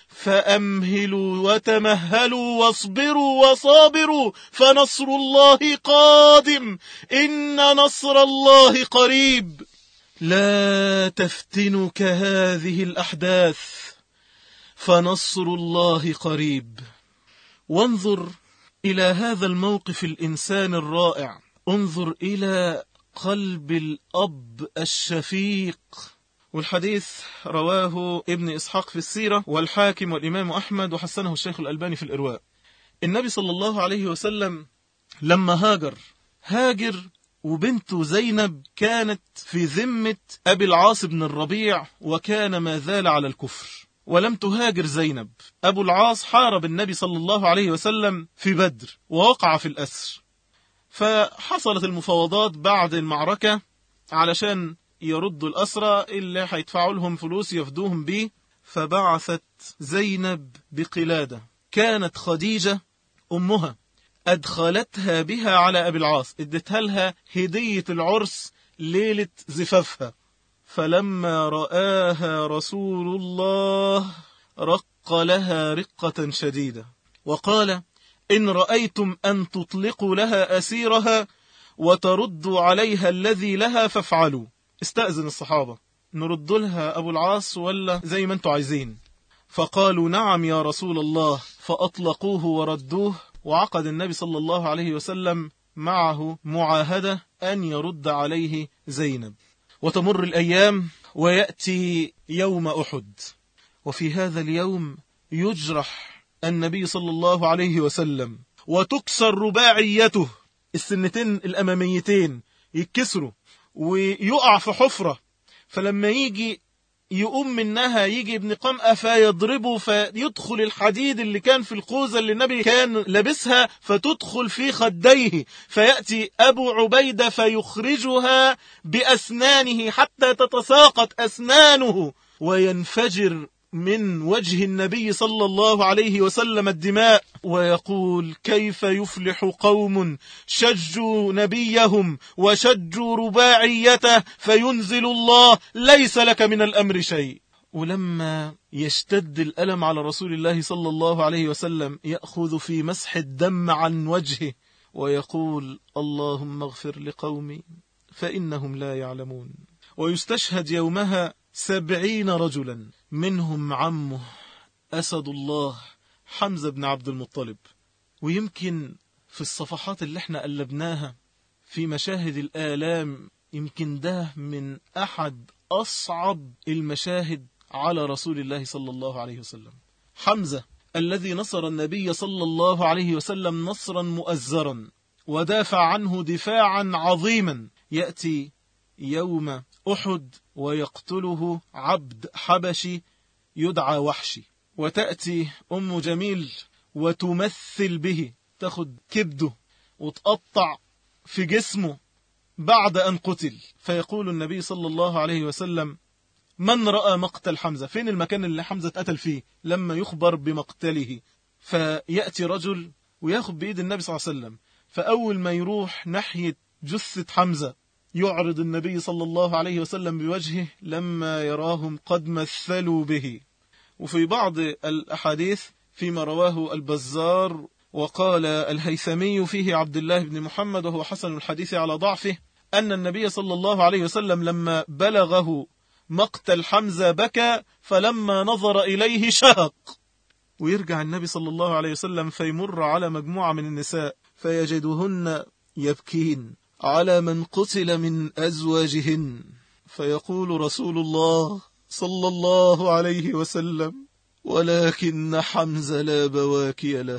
فأمهلوا وتمهلوا واصبروا وصابروا فنصر الله قادم، إن نصر الله قريب. لا تفتنك هذه الأحداث فنصر الله قريب. وانظر إلى هذا الموقف الإنسان الرائع، انظر إلى قلب الأب الشفيق. والحديث رواه ابن إسحاق في السيرة والحاكم والإمام أحمد وحسنه الشيخ الألباني في الإرواء. النبي صلى الله عليه وسلم لما هاجر هاجر وبنته زينب كانت في ذمة أبي العاص بن الربيع، وكان ما زال على الكفر، ولم تهاجر زينب. أبو العاص حارب النبي صلى الله عليه وسلم في بدر ووقع في الأسر. فحصلت المفاوضات بعد المعركة علشان يردوا الأسرى اللي هيدفعوا لهم فلوس يفدوهم بيه. فبعثت زينب بقلادة، كانت خديجة أمها أدخلتها بها على أبي العاص، ادتها لها هدية العرس ليلة زفافها. فلما رآها رسول الله رق لها رقة شديدة وقال إن رأيتم أن تطلقوا لها أسيرها وتردوا عليها الذي لها فافعلوا. استأذن الصحابة نرد لها أبو العاص ولا زي ما انتوا عايزين؟ فقالوا نعم يا رسول الله، فأطلقوه وردوه. وعقد النبي صلى الله عليه وسلم معه معاهدة أن يرد عليه زينب. وتمر الأيام ويأتي يوم أحد، وفي هذا اليوم يجرح النبي صلى الله عليه وسلم وتكسر رباعيته، السنتين الأماميتين يتكسروا ويقع في حفرة. فلما يجي يقوم منها يجي ابن قمأة فيضربه فيدخل الحديد اللي كان في الخوذة اللي النبي كان لابسها فتدخل في خديه. فيأتي أبو عبيدة فيخرجها بأسنانه حتى تتساقط أسنانه وينفجر من وجه النبي صلى الله عليه وسلم الدماء، ويقول: كيف يفلح قوم شجوا نبيهم وشجوا رباعيته فينزل الله ليس لك من الأمر شيء. ولما يشتد الألم على رسول الله صلى الله عليه وسلم يأخذ في مسح الدم عن وجهه ويقول: اللهم اغفر لقومي فإنهم لا يعلمون. ويستشهد يومها سبعين رجلا، منهم عمه أسد الله حمزة بن عبد المطلب. ويمكن في الصفحات اللي احنا قلبناها في مشاهد الآلام، يمكن ده من أحد أصعب المشاهد على رسول الله صلى الله عليه وسلم. حمزة الذي نصر النبي صلى الله عليه وسلم نصرا مؤزرا ودافع عنه دفاعا عظيما، يأتي يوم أحد ويقتله عبد حبشي يدعى وحشي، وتأتي أم جميل وتمثل به، تاخد كبده وتقطع في جسمه بعد أن قتل. فيقول النبي صلى الله عليه وسلم: من رأى مقتل حمزة؟ فين المكان اللي حمزة قتل فيه لما يخبر بمقتله؟ فيأتي رجل وياخد بإيد النبي صلى الله عليه وسلم، فأول ما يروح ناحية جثة حمزة يعرض النبي صلى الله عليه وسلم بوجهه لما يراهم قد مثلوا به. وفي بعض الأحاديث فيما رواه البزار وقال الهيثمي فيه عبد الله بن محمد وهو حسن الحديث على ضعفه، أن النبي صلى الله عليه وسلم لما بلغه مقتل حمزة بكى، فلما نظر إليه شهق. ويرجع النبي صلى الله عليه وسلم فيمر على مجموعة من النساء فيجدهن يبكين على من قتل من أزواجهن، فيقول رسول الله صلى الله عليه وسلم: ولكن حمزة لا بواكي له،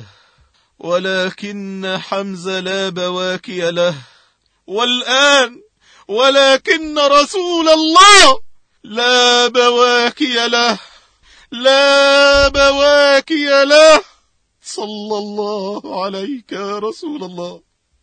ولكن حمزة لا بواكي له. والآن ولكن رسول الله لا بواكي له، لا بواكي له، صلى الله عليك يا رسول الله.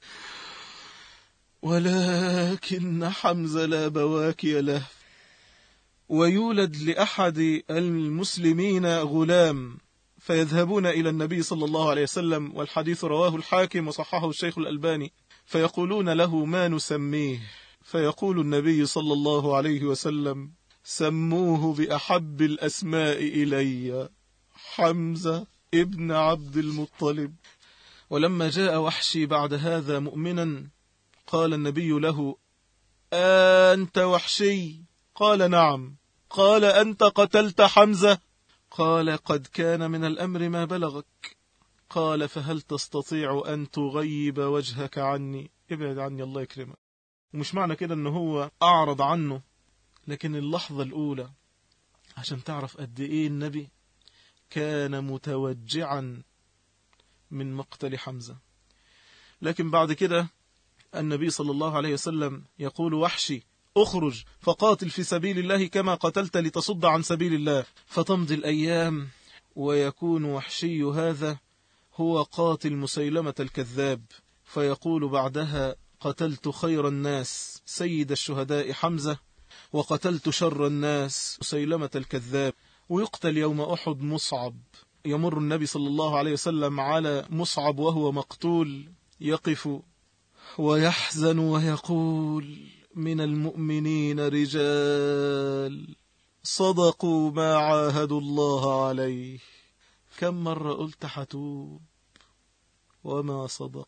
ولكن حمزة لا بواكي له. ويولد لأحد المسلمين غلام فيذهبون إلى النبي صلى الله عليه وسلم، والحديث رواه الحاكم وصححه الشيخ الألباني، فيقولون له: ما نسميه؟ فيقول النبي صلى الله عليه وسلم: سموه بأحب الأسماء إلي، حمزة ابن عبد المطلب. ولما جاء وحشي بعد هذا مؤمنا قال النبي له: أنت وحشي؟ قال: نعم. قال: أنت قتلت حمزة؟ قال: قد كان من الأمر ما بلغك. قال: فهل تستطيع أن تغيب وجهك عني؟ ابعد عني الله يكرمك. ومش معنى كده أنه هو أعرض عنه، لكن اللحظة الأولى عشان تعرف قد إيه النبي كان متوجعا من مقتل حمزة. لكن بعد كده النبي صلى الله عليه وسلم يقول: وحشي اخرج فقاتل في سبيل الله كما قتلت لتصد عن سبيل الله. فتمضي الأيام ويكون وحشي هذا هو قاتل مسيلمة الكذاب، فيقول بعدها: قتلت خير الناس سيد الشهداء حمزة، وقتلت شر الناس مسيلمة الكذاب. ويقتل يوم أحد مصعب. يمر النبي صلى الله عليه وسلم على مصعب وهو مقتول، يقف ويحزن ويقول: من المؤمنين رجال صدقوا ما عاهدوا الله عليه. كم مرة قلت حتوب وما صدقت،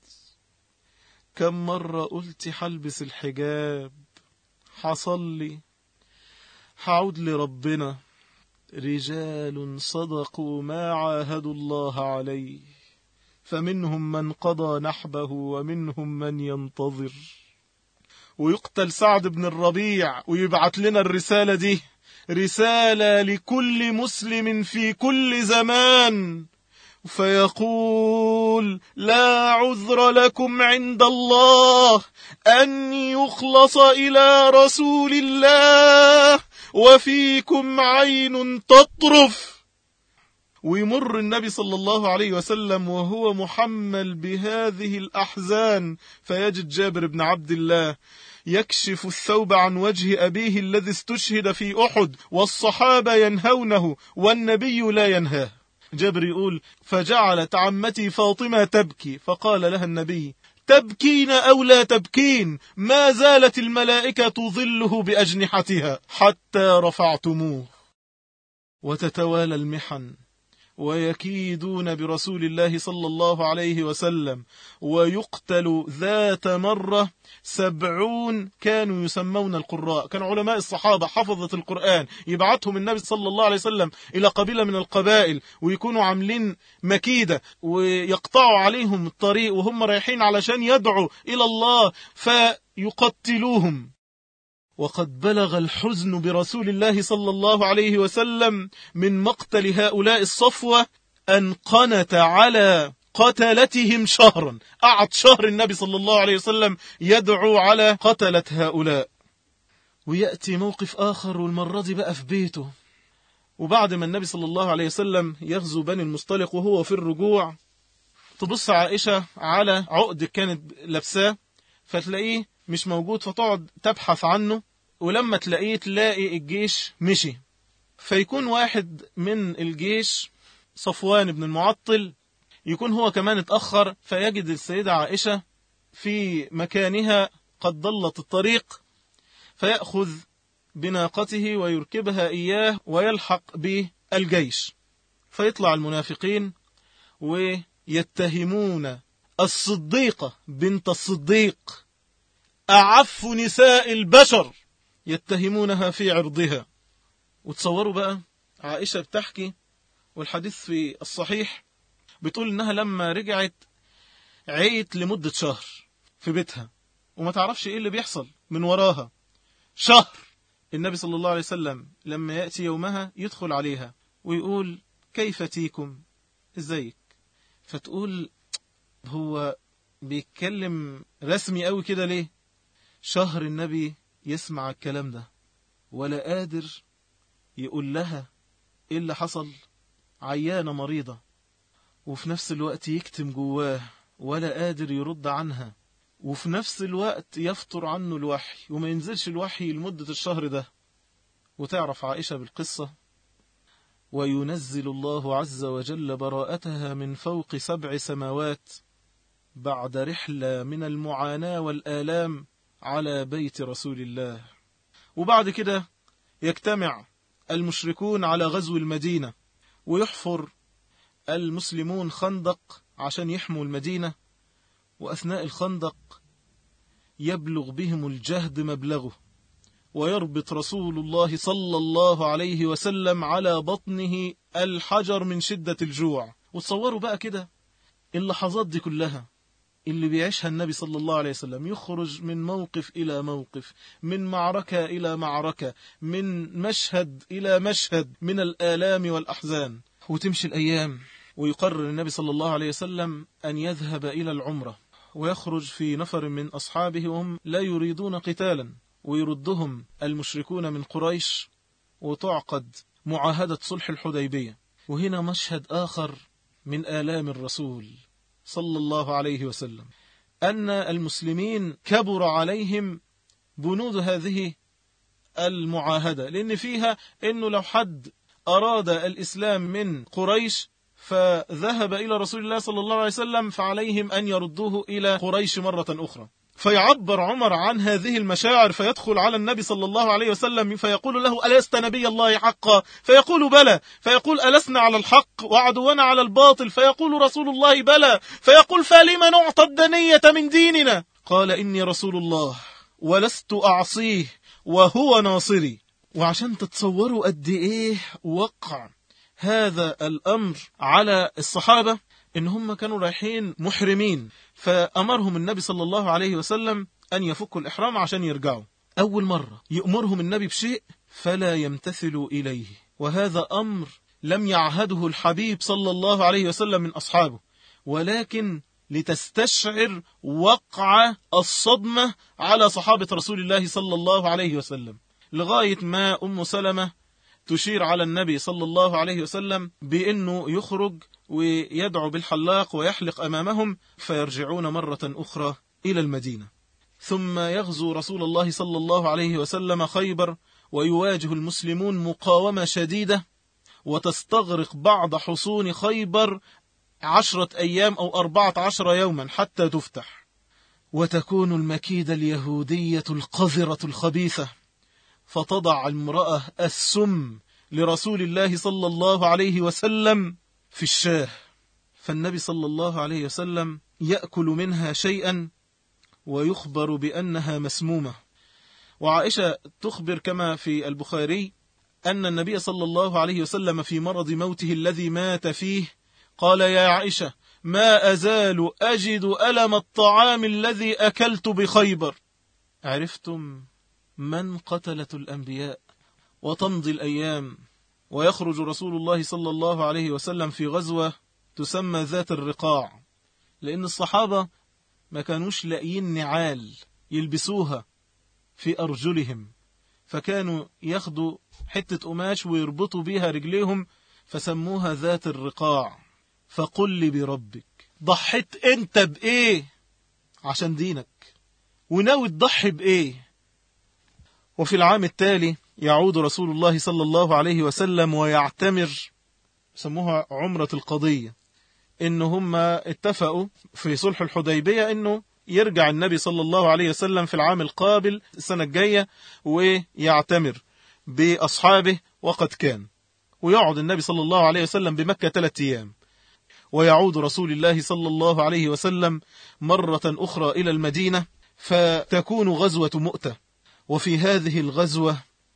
كم مرة قلت حلبس الحجاب، حصلي، حعود لربنا. رجال صدقوا ما عاهدوا الله عليه، فمنهم من قضى نحبه ومنهم من ينتظر. ويقتل سعد بن الربيع، ويبعت لنا الرسالة دي، رسالة لكل مسلم في كل زمان، فيقول: لا عذر لكم عند الله أن يخلص إلى رسول الله وفيكم عين تطرف. ويمر النبي صلى الله عليه وسلم وهو محمل بهذه الأحزان، فيجد جابر بن عبد الله يكشف الثوب عن وجه أبيه الذي استشهد في أحد والصحابة ينهونه والنبي لا ينهاه. جابر يقول فجعلت عمتي فاطمة تبكي فقال لها النبي تبكين أو لا تبكين ما زالت الملائكة تظله بأجنحتها حتى رفعتموه. وتتوالى المحن ويكيدون برسول الله صلى الله عليه وسلم ويقتل ذات مرة سبعون كانوا يسمون القراء، كانوا علماء الصحابة حفظة القرآن، يبعثهم النبي صلى الله عليه وسلم إلى قبيلة من القبائل ويكونوا عاملين مكيدة ويقطعوا عليهم الطريق وهم رايحين علشان يدعوا إلى الله فيقتلوهم. وقد بلغ الحزن برسول الله صلى الله عليه وسلم من مقتل هؤلاء الصفوة أن قنت على قتلتهم شهرا، قعد شهر النبي صلى الله عليه وسلم يدعو على قتلة هؤلاء. ويأتي موقف آخر والمرة دي بقى في بيته، وبعد ما النبي صلى الله عليه وسلم يغزو بني المصطلق وهو في الرجوع تبص عائشة على عقد كانت لابساه فتلاقيه مش موجود، فتقعد تبحث عنه، ولما تلاقيه تلاقي الجيش مشي، فيكون واحد من الجيش صفوان بن المعطل يكون هو كمان اتأخر، فيجد السيدة عائشة في مكانها قد ضلت الطريق، فيأخذ بناقته ويركبها إياه ويلحق بالجيش. فيطلع المنافقين ويتهمون الصديقة بنت الصديق أعف نساء البشر، يتهمونها في عرضها. وتصوروا بقى عائشة بتحكي، والحديث في الصحيح بتقول إنها لما رجعت عيت لمدة شهر في بيتها وما تعرفش إيه اللي بيحصل من وراها. شهر النبي صلى الله عليه وسلم لما يأتي يومها يدخل عليها ويقول كيف تيكم، ازيك؟ فتقول هو بيتكلم رسمي قوي كده ليه؟ شهر النبي يسمع الكلام ده ولا قادر يقول لها ايه اللي حصل، عيانة مريضة، وفي نفس الوقت يكتم جواه ولا قادر يرد عنها، وفي نفس الوقت يفتر عنه الوحي وما ينزلش الوحي لمدة الشهر ده. وتعرف عائشة بالقصة، وينزل الله عز وجل براءتها من فوق سبع سماوات بعد رحلة من المعاناة والآلام على بيت رسول الله. وبعد كده يجتمع المشركون على غزو المدينة ويحفر المسلمون خندق عشان يحموا المدينة، وأثناء الخندق يبلغ بهم الجهد مبلغه، ويربط رسول الله صلى الله عليه وسلم على بطنه الحجر من شدة الجوع. وتصوروا بقى كده اللحظات دي كلها اللي بيعيشها النبي صلى الله عليه وسلم، يخرج من موقف إلى موقف، من معركة إلى معركة، من مشهد إلى مشهد من الآلام والأحزان. وتمشي الأيام ويقرر النبي صلى الله عليه وسلم أن يذهب إلى العمرة، ويخرج في نفر من أصحابه وهم لا يريدون قتالا، ويردهم المشركون من قريش، وتعقد معاهدة صلح الحديبية. وهنا مشهد آخر من آلام الرسول صلى الله عليه وسلم، أن المسلمين كبر عليهم بنود هذه المعاهدة، لأن فيها أنه لو حد أراد الإسلام من قريش فذهب إلى رسول الله صلى الله عليه وسلم فعليهم أن يردوه إلى قريش مرة أخرى. فيعبر عمر عن هذه المشاعر، فيدخل على النبي صلى الله عليه وسلم فيقول له ألست نبي الله حقا؟ فيقول بلى. فيقول ألسنا على الحق وعدونا على الباطل؟ فيقول رسول الله بلى. فيقول فلما نعطى الدنية من ديننا؟ قال إني رسول الله ولست أعصيه وهو ناصري. وعشان تتصوروا قد إيه وقع هذا الأمر على الصحابة، إن هم كانوا رايحين محرمين، فأمرهم النبي صلى الله عليه وسلم أن يفكوا الإحرام عشان يرجعوا. أول مرة يأمرهم النبي بشيء فلا يمتثلوا إليه، وهذا أمر لم يعهده الحبيب صلى الله عليه وسلم من أصحابه، ولكن لتستشعر وقع الصدمة على صحابة رسول الله صلى الله عليه وسلم، لغاية ما أم سلمة تشير على النبي صلى الله عليه وسلم بأنه يخرج ويدعو بالحلاق ويحلق أمامهم، فيرجعون مرة أخرى إلى المدينة. ثم يغزو رسول الله صلى الله عليه وسلم خيبر، ويواجه المسلمون مقاومة شديدة، وتستغرق بعض حصون خيبر عشرة أيام أو أربعة عشر يوما حتى تفتح، وتكون المكيدة اليهودية القذرة الخبيثة، فتضع المرأة السم لرسول الله صلى الله عليه وسلم في الشاه، فالنبي صلى الله عليه وسلم يأكل منها شيئا ويخبر بأنها مسمومة. وعائشة تخبر كما في البخاري أن النبي صلى الله عليه وسلم في مرض موته الذي مات فيه قال: يا عائشة، ما أزال أجد ألم الطعام الذي أكلت بخيبر. عرفتم من قتلة الأنبياء. وتمضي الأيام، ويخرج رسول الله صلى الله عليه وسلم في غزوة تسمى ذات الرقاع، لأن الصحابة ما كانوش لاقيين نعال يلبسوها في أرجلهم، فكانوا ياخدوا حتة قماش ويربطوا بيها رجليهم، فسموها ذات الرقاع. فقل لي بربك، ضحيت انت بإيه عشان دينك؟ وناوي تضحي بإيه؟ وفي العام التالي يعود رسول الله صلى الله عليه وسلم ويعتمر، سموها عمرة القضية، إن هم اتفقوا في صلح الحديبية إنه يرجع النبي صلى الله عليه وسلم في العام القابل السنة الجاية ويعتمر بأصحابه، وقد كان، ويقعد النبي صلى الله عليه وسلم بمكة ثلاثة أيام، ويعود رسول الله صلى الله عليه وسلم مرة أخرى إلى المدينة، فتكون غزوة مؤتة. وفي هذه الغزوة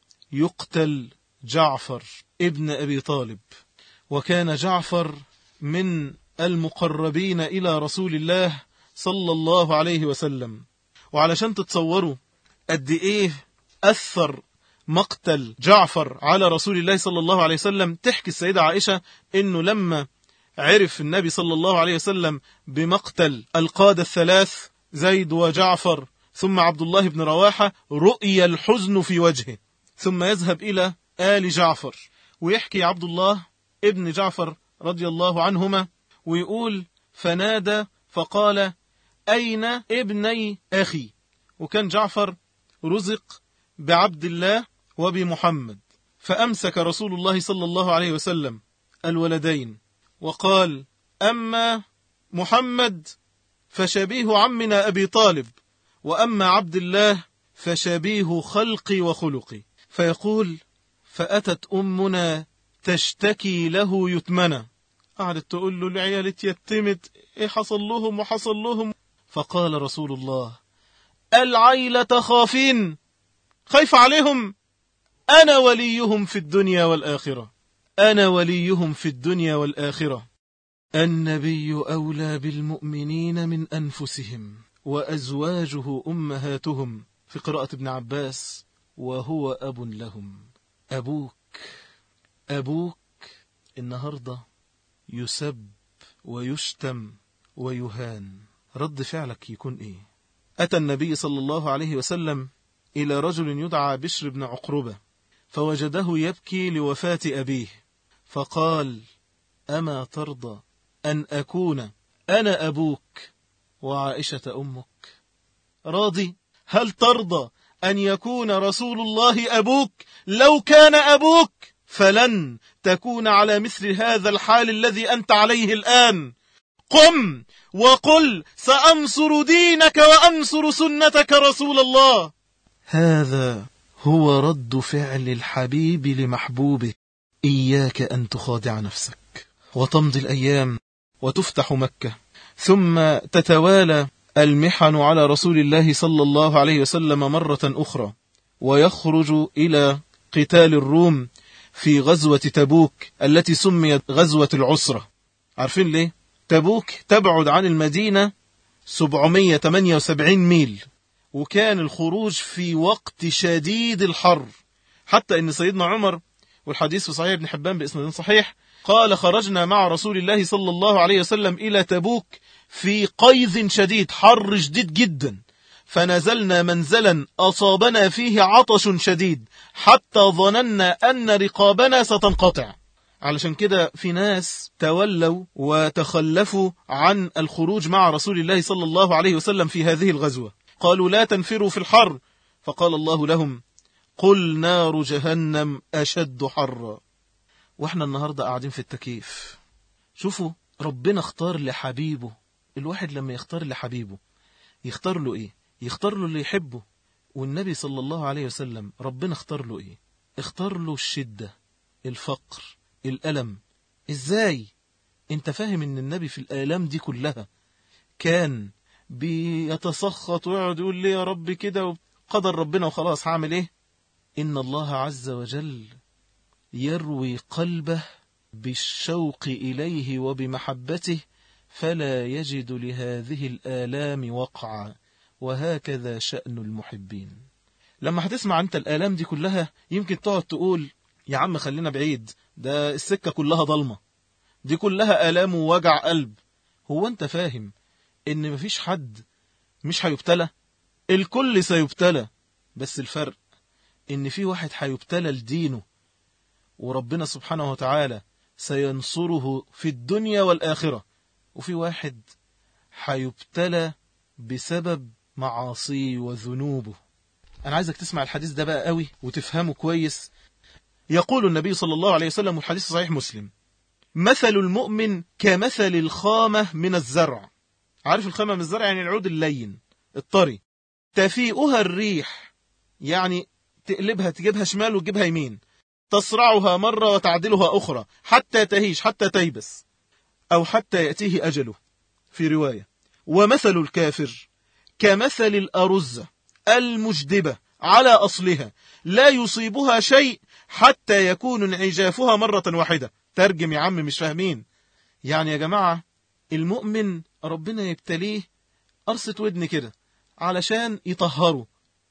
يقتل جعفر ابن أبي طالب، وكان جعفر من المقربين إلى رسول الله صلى الله عليه وسلم. وعلشان تتصوروا قد إيه أثر مقتل جعفر على رسول الله صلى الله عليه وسلم، تحكي السيدة عائشة إنه لما عرف النبي صلى الله عليه وسلم بمقتل القادة الثلاث زيد وجعفر ثم عبد الله بن رواحة، رؤي الحزن في وجهه، ثم يذهب إلى آل جعفر، ويحكي عبد الله ابن جعفر رضي الله عنهما ويقول: فنادى فقال: أين ابني أخي؟ وكان جعفر رزق بعبد الله وبمحمد، فأمسك رسول الله صلى الله عليه وسلم الولدين وقال: أما محمد فشبيه عمنا أبي طالب، وأما عبد الله فشبيه خلقي وخلقي. فيقول: فأتت أمنا تشتكي له يتمنى، قعدت تقول له العيال اتيتمت، ايه حصل لهم وحصل لهم. فقال رسول الله: العيلة خافين، خايف عليهم، أنا وليهم في الدنيا والآخرة، أنا وليهم في الدنيا والآخرة. النبي أولى بالمؤمنين من أنفسهم وأزواجه أمهاتهم، في قراءة ابن عباس: وهو أب لهم. أبوك أبوك النهاردة يسب ويشتم ويهان، رد فعلك يكون إيه؟ أتى النبي صلى الله عليه وسلم إلى رجل يدعى بشر بن عقربة، فوجده يبكي لوفاة أبيه، فقال: أما ترضى أن أكون أنا أبوك وعائشة أمك؟ راضي؟ هل ترضى أن يكون رسول الله أبوك؟ لو كان أبوك فلن تكون على مثل هذا الحال الذي أنت عليه الآن. قم وقل: سأنصر دينك وأنصر سنتك رسول الله. هذا هو رد فعل الحبيب لمحبوبه. إياك أن تخادع نفسك. وتمضي الأيام وتفتح مكة، ثم تتوالى المحن على رسول الله صلى الله عليه وسلم مرة أخرى، ويخرج إلى قتال الروم في غزوة تبوك التي سميت غزوة العسرة. عارفين ليه؟ تبوك تبعد عن المدينة سبعمائة وثمانية وسبعين ميل، وكان الخروج في وقت شديد الحر، حتى ان سيدنا عمر، والحديث في صحيح ابن حبان بإسناد صحيح، قال: خرجنا مع رسول الله صلى الله عليه وسلم إلى تبوك في قيظ شديد، حر شديد جدا، فنزلنا منزلا أصابنا فيه عطش شديد حتى ظننا أن رقابنا ستنقطع. علشان كده في ناس تولوا وتخلفوا عن الخروج مع رسول الله صلى الله عليه وسلم في هذه الغزوة، قالوا لا تنفروا في الحر، فقال الله لهم قل نار جهنم أشد حرا. واحنا النهاردة قاعدين في التكييف. شوفوا ربنا اختار لحبيبه. الواحد لما يختار لحبيبه يختار له ايه؟ يختار له اللي يحبه. والنبي صلى الله عليه وسلم ربنا اختار له ايه؟ اختار له الشدة، الفقر، الألم. ازاي؟ انت فاهم ان النبي في الآلام دي كلها كان بيتسخط ويقعد يقول لي يا رب كده قدر ربنا وخلاص هعمل ايه؟ إن الله عز وجل يروي قلبه بالشوق إليه وبمحبته فلا يجد لهذه الآلام وقعا، وهكذا شأن المحبين. لما هتسمع أنت الآلام دي كلها يمكن تقعد تقول يا عم خلينا بعيد، ده السكة كلها ضلمة، دي كلها آلام ووجع قلب. هو أنت فاهم إن مفيش حد مش هيبتلى؟ الكل سيبتلى، بس الفرق إن في واحد هيبتلى لدينه وربنا سبحانه وتعالى سينصره في الدنيا والآخرة، وفي واحد هيبتلى بسبب معاصيه وذنوبه. أنا عايزك تسمع الحديث ده بقى قوي وتفهمه كويس. يقول النبي صلى الله عليه وسلم والحديث صحيح مسلم: مثل المؤمن كمثل الخامة من الزرع. عارف الخامة من الزرع؟ يعني العود اللين الطري، تفيئها الريح، يعني تقلبها تجيبها شمال وتجيبها يمين، تصرعها مرة وتعدلها أخرى حتى تهيش، حتى تيبس، أو حتى يأتيه أجله في رواية. ومثل الكافر كمثل الأرزة المجدبة على أصلها لا يصيبها شيء حتى يكون انعجافها مرة واحدة. ترجم يا عم مش فاهمين. يعني يا جماعة المؤمن ربنا يبتليه قرصة ودن كده علشان يطهره،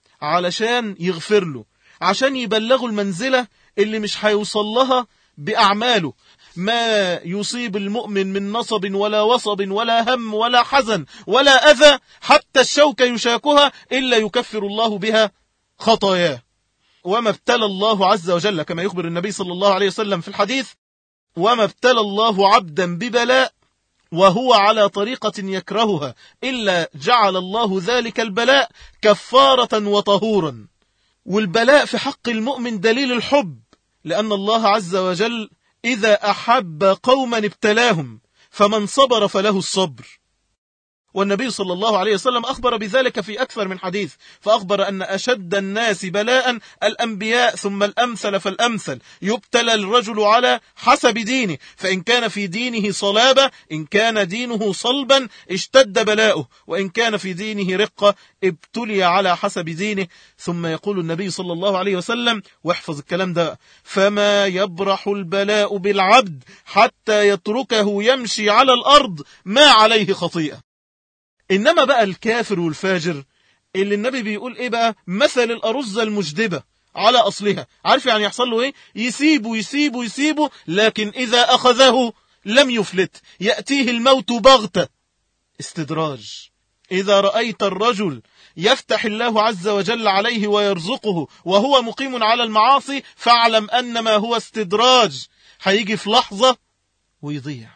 علشان يغفر له، عشان يبلغوا المنزلة اللي مش هيوصل لها بأعماله. ما يصيب المؤمن من نصب ولا وصب ولا هم ولا حزن ولا أذى حتى الشوكة يشاكها إلا يكفر الله بها خطاياه. وما ابتلى الله عز وجل، كما يخبر النبي صلى الله عليه وسلم في الحديث: وما ابتلى الله عبدا ببلاء وهو على طريقة يكرهها إلا جعل الله ذلك البلاء كفارة وطهورا. والبلاء في حق المؤمن دليل الحب، لأن الله عز وجل إذا أحب قوما ابتلاهم، فمن صبر فله الصبر. والنبي صلى الله عليه وسلم أخبر بذلك في أكثر من حديث، فأخبر أن أشد الناس بلاء الأنبياء ثم الأمثل فالأمثل. يبتلى الرجل على حسب دينه، فإن كان في دينه صلابة، إن كان دينه صلبا اشتد بلاؤه، وإن كان في دينه رقة ابتلي على حسب دينه. ثم يقول النبي صلى الله عليه وسلم، واحفظ الكلام ده: فما يبرح البلاء بالعبد حتى يتركه يمشي على الأرض ما عليه خطيئة. إنما بقى الكافر والفاجر اللي النبي بيقول إيه بقى؟ مثل الأرزة المجدبة على أصلها. عارف يعني يحصل له إيه؟ يسيبه يسيبه يسيبه، لكن إذا أخذه لم يفلت، يأتيه الموت بغتة. استدراج. إذا رأيت الرجل يفتح الله عز وجل عليه ويرزقه وهو مقيم على المعاصي، فاعلم أنما هو استدراج، هيجي في لحظة ويضيع.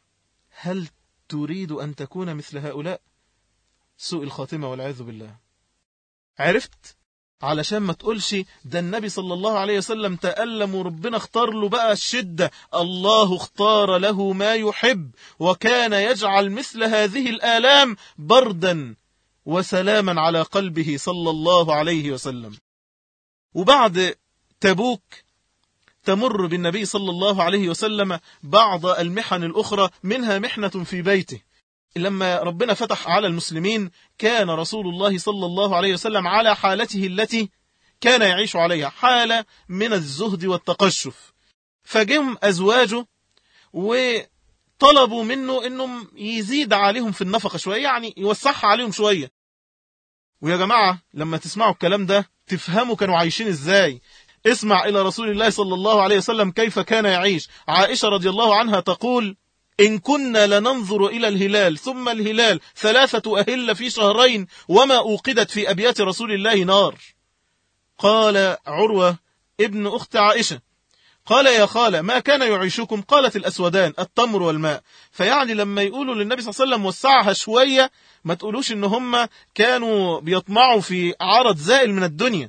هل تريد أن تكون مثل هؤلاء؟ سوء الخاتمة والعياذ بالله. عرفت؟ علشان ما تقولش ده النبي صلى الله عليه وسلم تألم وربنا اختار له بقى الشدة. الله اختار له ما يحب، وكان يجعل مثل هذه الآلام بردا وسلاما على قلبه صلى الله عليه وسلم. وبعد تبوك تمر بالنبي صلى الله عليه وسلم بعض المحن الأخرى، منها محنة في بيته. لما ربنا فتح على المسلمين كان رسول الله صلى الله عليه وسلم على حالته التي كان يعيش عليها، حالة من الزهد والتقشف. فجم أزواجه وطلبوا منه أنه يزيد عليهم في النفقة شوية، يعني يوسعها عليهم شوية. ويا جماعة لما تسمعوا الكلام ده تفهموا كانوا عايشين إزاي. اسمع إلى رسول الله صلى الله عليه وسلم كيف كان يعيش. عائشة رضي الله عنها تقول: إن كنا لننظر إلى الهلال ثم الهلال ثلاثة أهل في شهرين وما أوقدت في أبيات رسول الله نار. قال عروة ابن أخت عائشة: قال يا خالة ما كان يعيشكم؟ قالت الأسودان التمر والماء. فيعني لما يقولوا للنبي صلى الله عليه وسلم وسعها شوية ما تقولوش إن هم كانوا بيطمعوا في عرض زائل من الدنيا.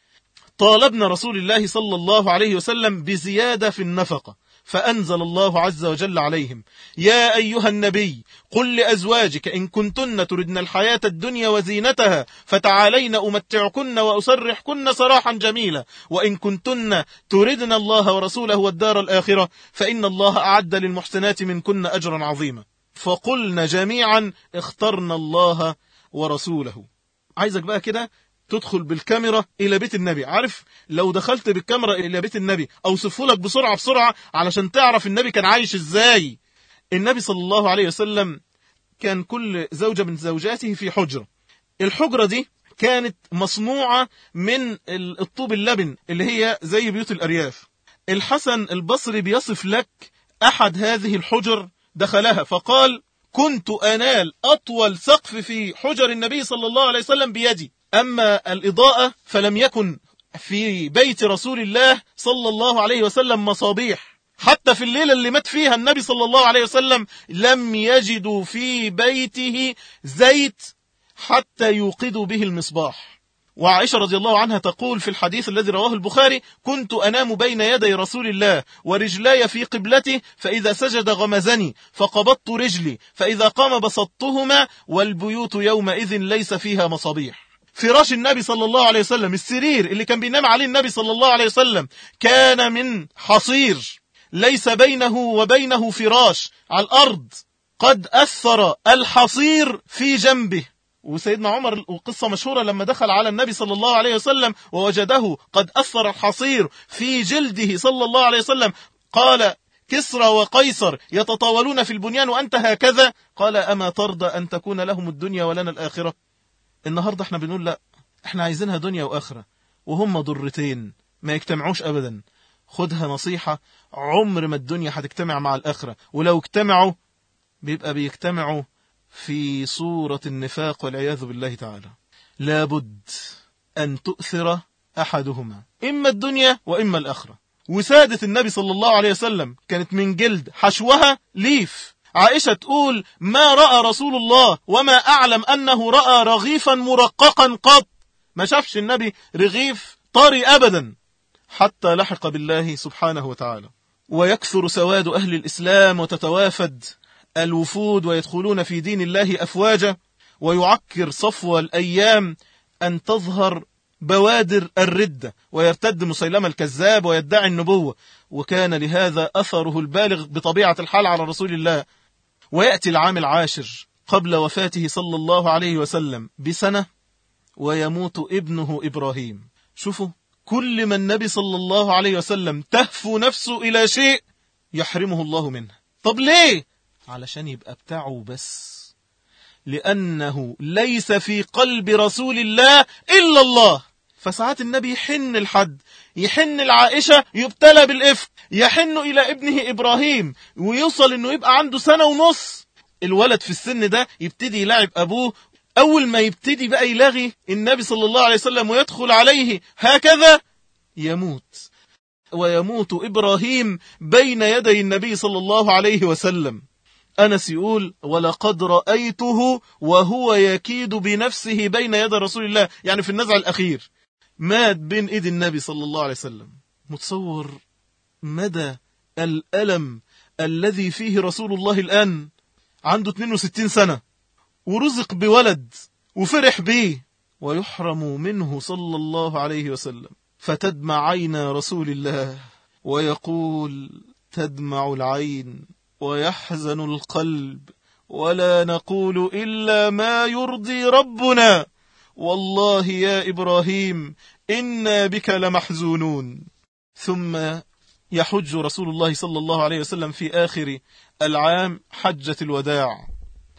طالبنا رسول الله صلى الله عليه وسلم بزيادة في النفقة، فأنزل الله عز وجل عليهم يا أيها النبي قل لأزواجك إن كنتن تردن الحياة الدنيا وزينتها فتعالين أمتعكن وأسرحكن سراحا جميلا، وإن كنتن تردن الله ورسوله والدار الآخرة فإن الله أعد للمحسنات منكن أجرا عظيما. فقلنا جميعا اخترنا الله ورسوله. عايزك بقى كده تدخل بالكاميرا إلى بيت النبي. عارف لو دخلت بالكاميرا إلى بيت النبي أوصفه لك بسرعة بسرعة علشان تعرف النبي كان عايش إزاي. النبي صلى الله عليه وسلم كان كل زوجة من زوجاته في حجرة. الحجرة دي كانت مصنوعة من الطوب اللبن اللي هي زي بيوت الأرياف. الحسن البصري بيصف لك أحد هذه الحجر دخلها فقال كنت أنال أطول سقف في حجر النبي صلى الله عليه وسلم بيدي. أما الإضاءة فلم يكن في بيت رسول الله صلى الله عليه وسلم مصابيح. حتى في الليلة اللي مات فيها النبي صلى الله عليه وسلم لم يجدوا في بيته زيت حتى يوقدوا به المصباح. وعائشة رضي الله عنها تقول في الحديث الذي رواه البخاري كنت أنام بين يدي رسول الله ورجلاي في قبلته فإذا سجد غمزني فقبضت رجلي فإذا قام بسطتهما والبيوت يومئذ ليس فيها مصابيح. فراش النبي صلى الله عليه وسلم السرير اللي كان بينام عليه النبي صلى الله عليه وسلم كان من حصير ليس بينه وبينه فراش على الأرض، قد أثر الحصير في جنبه. وسيدنا عمر وقصة مشهورة لما دخل على النبي صلى الله عليه وسلم ووجده قد أثر الحصير في جلده صلى الله عليه وسلم قال كسرى وقيصر يتطاولون في البنيان وأنت هكذا؟ قال أما ترضى أن تكون لهم الدنيا ولنا الآخرة؟ النهاردة احنا بنقول لا، احنا عايزينها دنيا وآخرة وهم ضرتين ما يجتمعوش أبدا. خدها نصيحة، عمر ما الدنيا هتجتمع مع الآخرة، ولو اجتمعوا بيبقى بيجتمعوا في صورة النفاق والعياذ بالله تعالى. لابد أن تؤثر أحدهما، إما الدنيا وإما الآخرة. وسادة النبي صلى الله عليه وسلم كانت من جلد حشوها ليف. عائشة تقول ما رأى رسول الله وما أعلم أنه رأى رغيفا مرققا قط. ما شافش النبي رغيف طري أبدا حتى لحق بالله سبحانه وتعالى. ويكثر سواد أهل الإسلام وتتوافد الوفود ويدخلون في دين الله أفواجا، ويعكر صفو الأيام أن تظهر بوادر الردة ويرتد مسيلمة الكذاب ويدعي النبوة، وكان لهذا أثره البالغ بطبيعة الحال على رسول الله. ويأتي العام العاشر قبل وفاته صلى الله عليه وسلم بسنة ويموت ابنه إبراهيم. شوفوا كل ما النبي صلى الله عليه وسلم تهفو نفسه إلى شيء يحرمه الله منه. طب ليه؟ علشان يبقى بتاعه بس، لأنه ليس في قلب رسول الله إلا الله. فساعات النبي يحن الحد، يحن العائشة يبتلى بالإفك، يحن إلى ابنه إبراهيم ويوصل إنه يبقى عنده سنة ونص. الولد في السن ده يبتدي يلعب أبوه. أول ما يبتدي بقى يلاغي النبي صلى الله عليه وسلم ويدخل عليه هكذا يموت. ويموت إبراهيم بين يدي النبي صلى الله عليه وسلم. أنس يقول ولقد رأيته وهو يكيد بنفسه بين يدي رسول الله، يعني في النزع الأخير مات بين إيد النبي صلى الله عليه وسلم. متصور مدى الألم الذي فيه رسول الله الآن؟ عنده اثنين وستين سنة ورزق بولد وفرح به ويحرم منه صلى الله عليه وسلم. فتدمع عين رسول الله ويقول تدمع العين ويحزن القلب ولا نقول إلا ما يرضي ربنا، والله يا إبراهيم إنا بك لمحزونون. ثم يحج رسول الله صلى الله عليه وسلم في آخر العام حجة الوداع،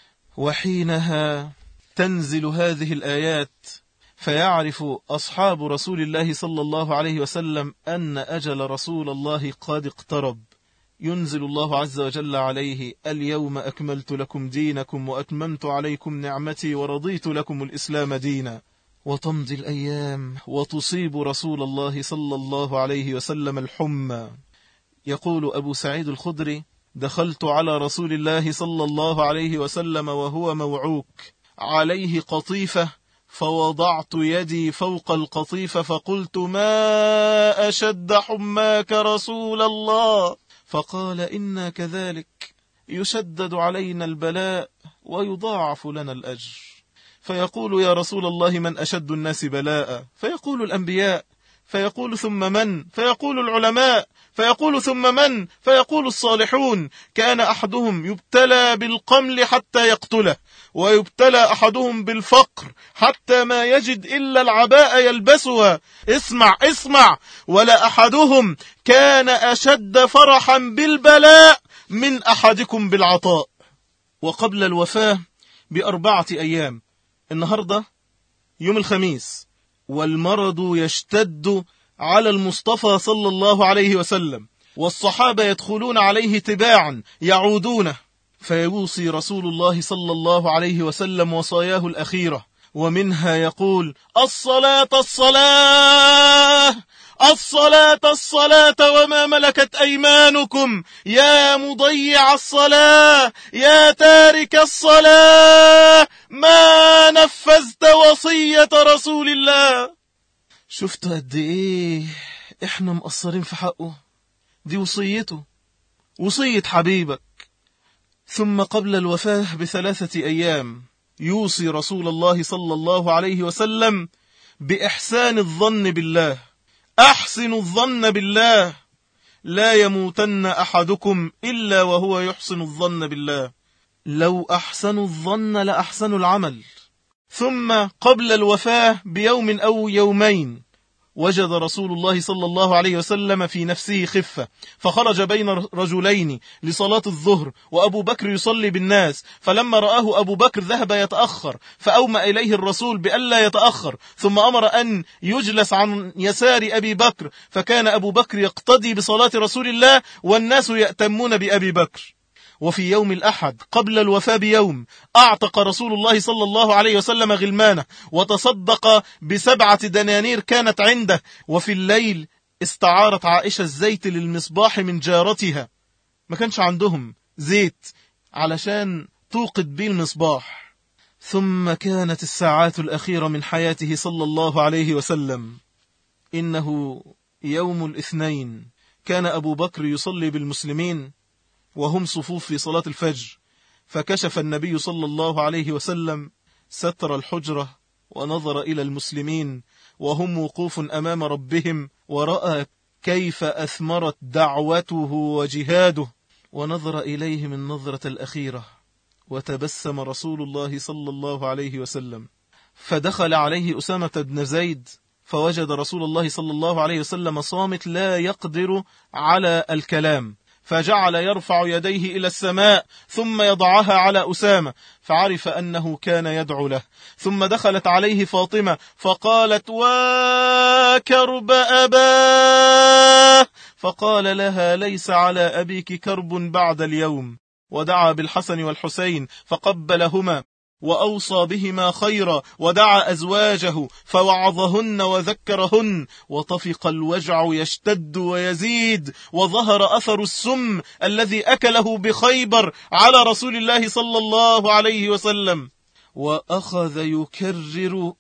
وحينها تنزل هذه الآيات فيعرف أصحاب رسول الله صلى الله عليه وسلم أن أجل رسول الله قد اقترب. ينزل الله عز وجل عليه اليوم أكملت لكم دينكم وأتممت عليكم نعمتي ورضيت لكم الإسلام دينا. وتمضي الأيام وتصيب رسول الله صلى الله عليه وسلم الحمى يقول أبو سعيد الخدري: دخلت على رسول الله صلى الله عليه وسلم وهو موعوك عليه قطيفة، فوضعت يدي فوق القطيفة فقلت: ما أشد حماك رسول الله؟ فقال: إنا كذلك، يشدد علينا البلاء ويضاعف لنا الأجر. فيقول: يا رسول الله، من أشد الناس بلاء؟ فيقول: الأنبياء. فيقول: ثم من؟ فيقول: العلماء. فيقول: ثم من؟ فيقول: الصالحون. كان أحدهم يبتلى بالقمل حتى يقتله، ويبتلى أحدهم بالفقر حتى ما يجد إلا العباءة يلبسها. اسمع اسمع، ولا أحدهم كان أشد فرحا بالبلاء من أحدكم بالعطاء. وقبل الوفاة بأربعة أيام، النهاردة يوم الخميس، والمرض يشتد على المصطفى صلى الله عليه وسلم، والصحابة يدخلون عليه تباعا يعودونه، فيوصي رسول الله صلى الله عليه وسلم وصاياه الأخيرة، ومنها يقول: الصلاة الصلاة الصلاة الصلاة وما ملكت أيمانكم، يا مضيع الصلاة، يا تارك الصلاة، ما نفذت وصية رسول الله. شفت قد ايه احنا مقصرين في حقه؟ دي وصيته، وصية حبيبك. ثم قبل الوفاة بثلاثة أيام يوصي رسول الله صلى الله عليه وسلم بإحسان الظن بالله. أحسن الظن بالله، لا يموتن أحدكم إلا وهو يحسن الظن بالله. لو أحسنوا الظن لأحسنوا العمل. ثم قبل الوفاة بيوم أو يومين وجد رسول الله صلى الله عليه وسلم في نفسه خفة، فخرج بين رجلين لصلاة الظهر، وأبو بكر يصلي بالناس، فلما رآه أبو بكر ذهب يتأخر، فأومأ إليه الرسول بألا يتأخر، ثم أمر أن يجلس عن يسار أبي بكر، فكان أبو بكر يقتدي بصلاة رسول الله والناس يأتمون بأبي بكر. وفي يوم الأحد قبل الوفاة بيوم أعتق رسول الله صلى الله عليه وسلم غلمانه، وتصدق بسبعة دنانير كانت عنده. وفي الليل استعارت عائشة الزيت للمصباح من جارتها، ما كانش عندهم زيت علشان توقد به المصباح. ثم كانت الساعات الأخيرة من حياته صلى الله عليه وسلم. إنه يوم الاثنين، كان أبو بكر يصلي بالمسلمين وهم صفوف في صلاة الفجر، فكشف النبي صلى الله عليه وسلم ستر الحجرة ونظر إلى المسلمين وهم وقوف أمام ربهم، ورأى كيف أثمرت دعوته وجهاده، ونظر إليهم النظرة الأخيرة، وتبسم رسول الله صلى الله عليه وسلم. فدخل عليه أسامة بن زيد فوجد رسول الله صلى الله عليه وسلم صامت لا يقدر على الكلام، فجعل يرفع يديه إلى السماء ثم يضعها على أسامة، فعرف أنه كان يدعو له. ثم دخلت عليه فاطمة فقالت: وكرب أباه، فقال لها: ليس على أبيك كرب بعد اليوم. ودعا بالحسن والحسين فقبلهما وأوصى بهما خيرا، ودعا أزواجه فوعظهن وذكرهن، وطفق الوجع يشتد ويزيد، وظهر أثر السم الذي أكله بخيبر على رسول الله صلى الله عليه وسلم. وأخذ يكرر: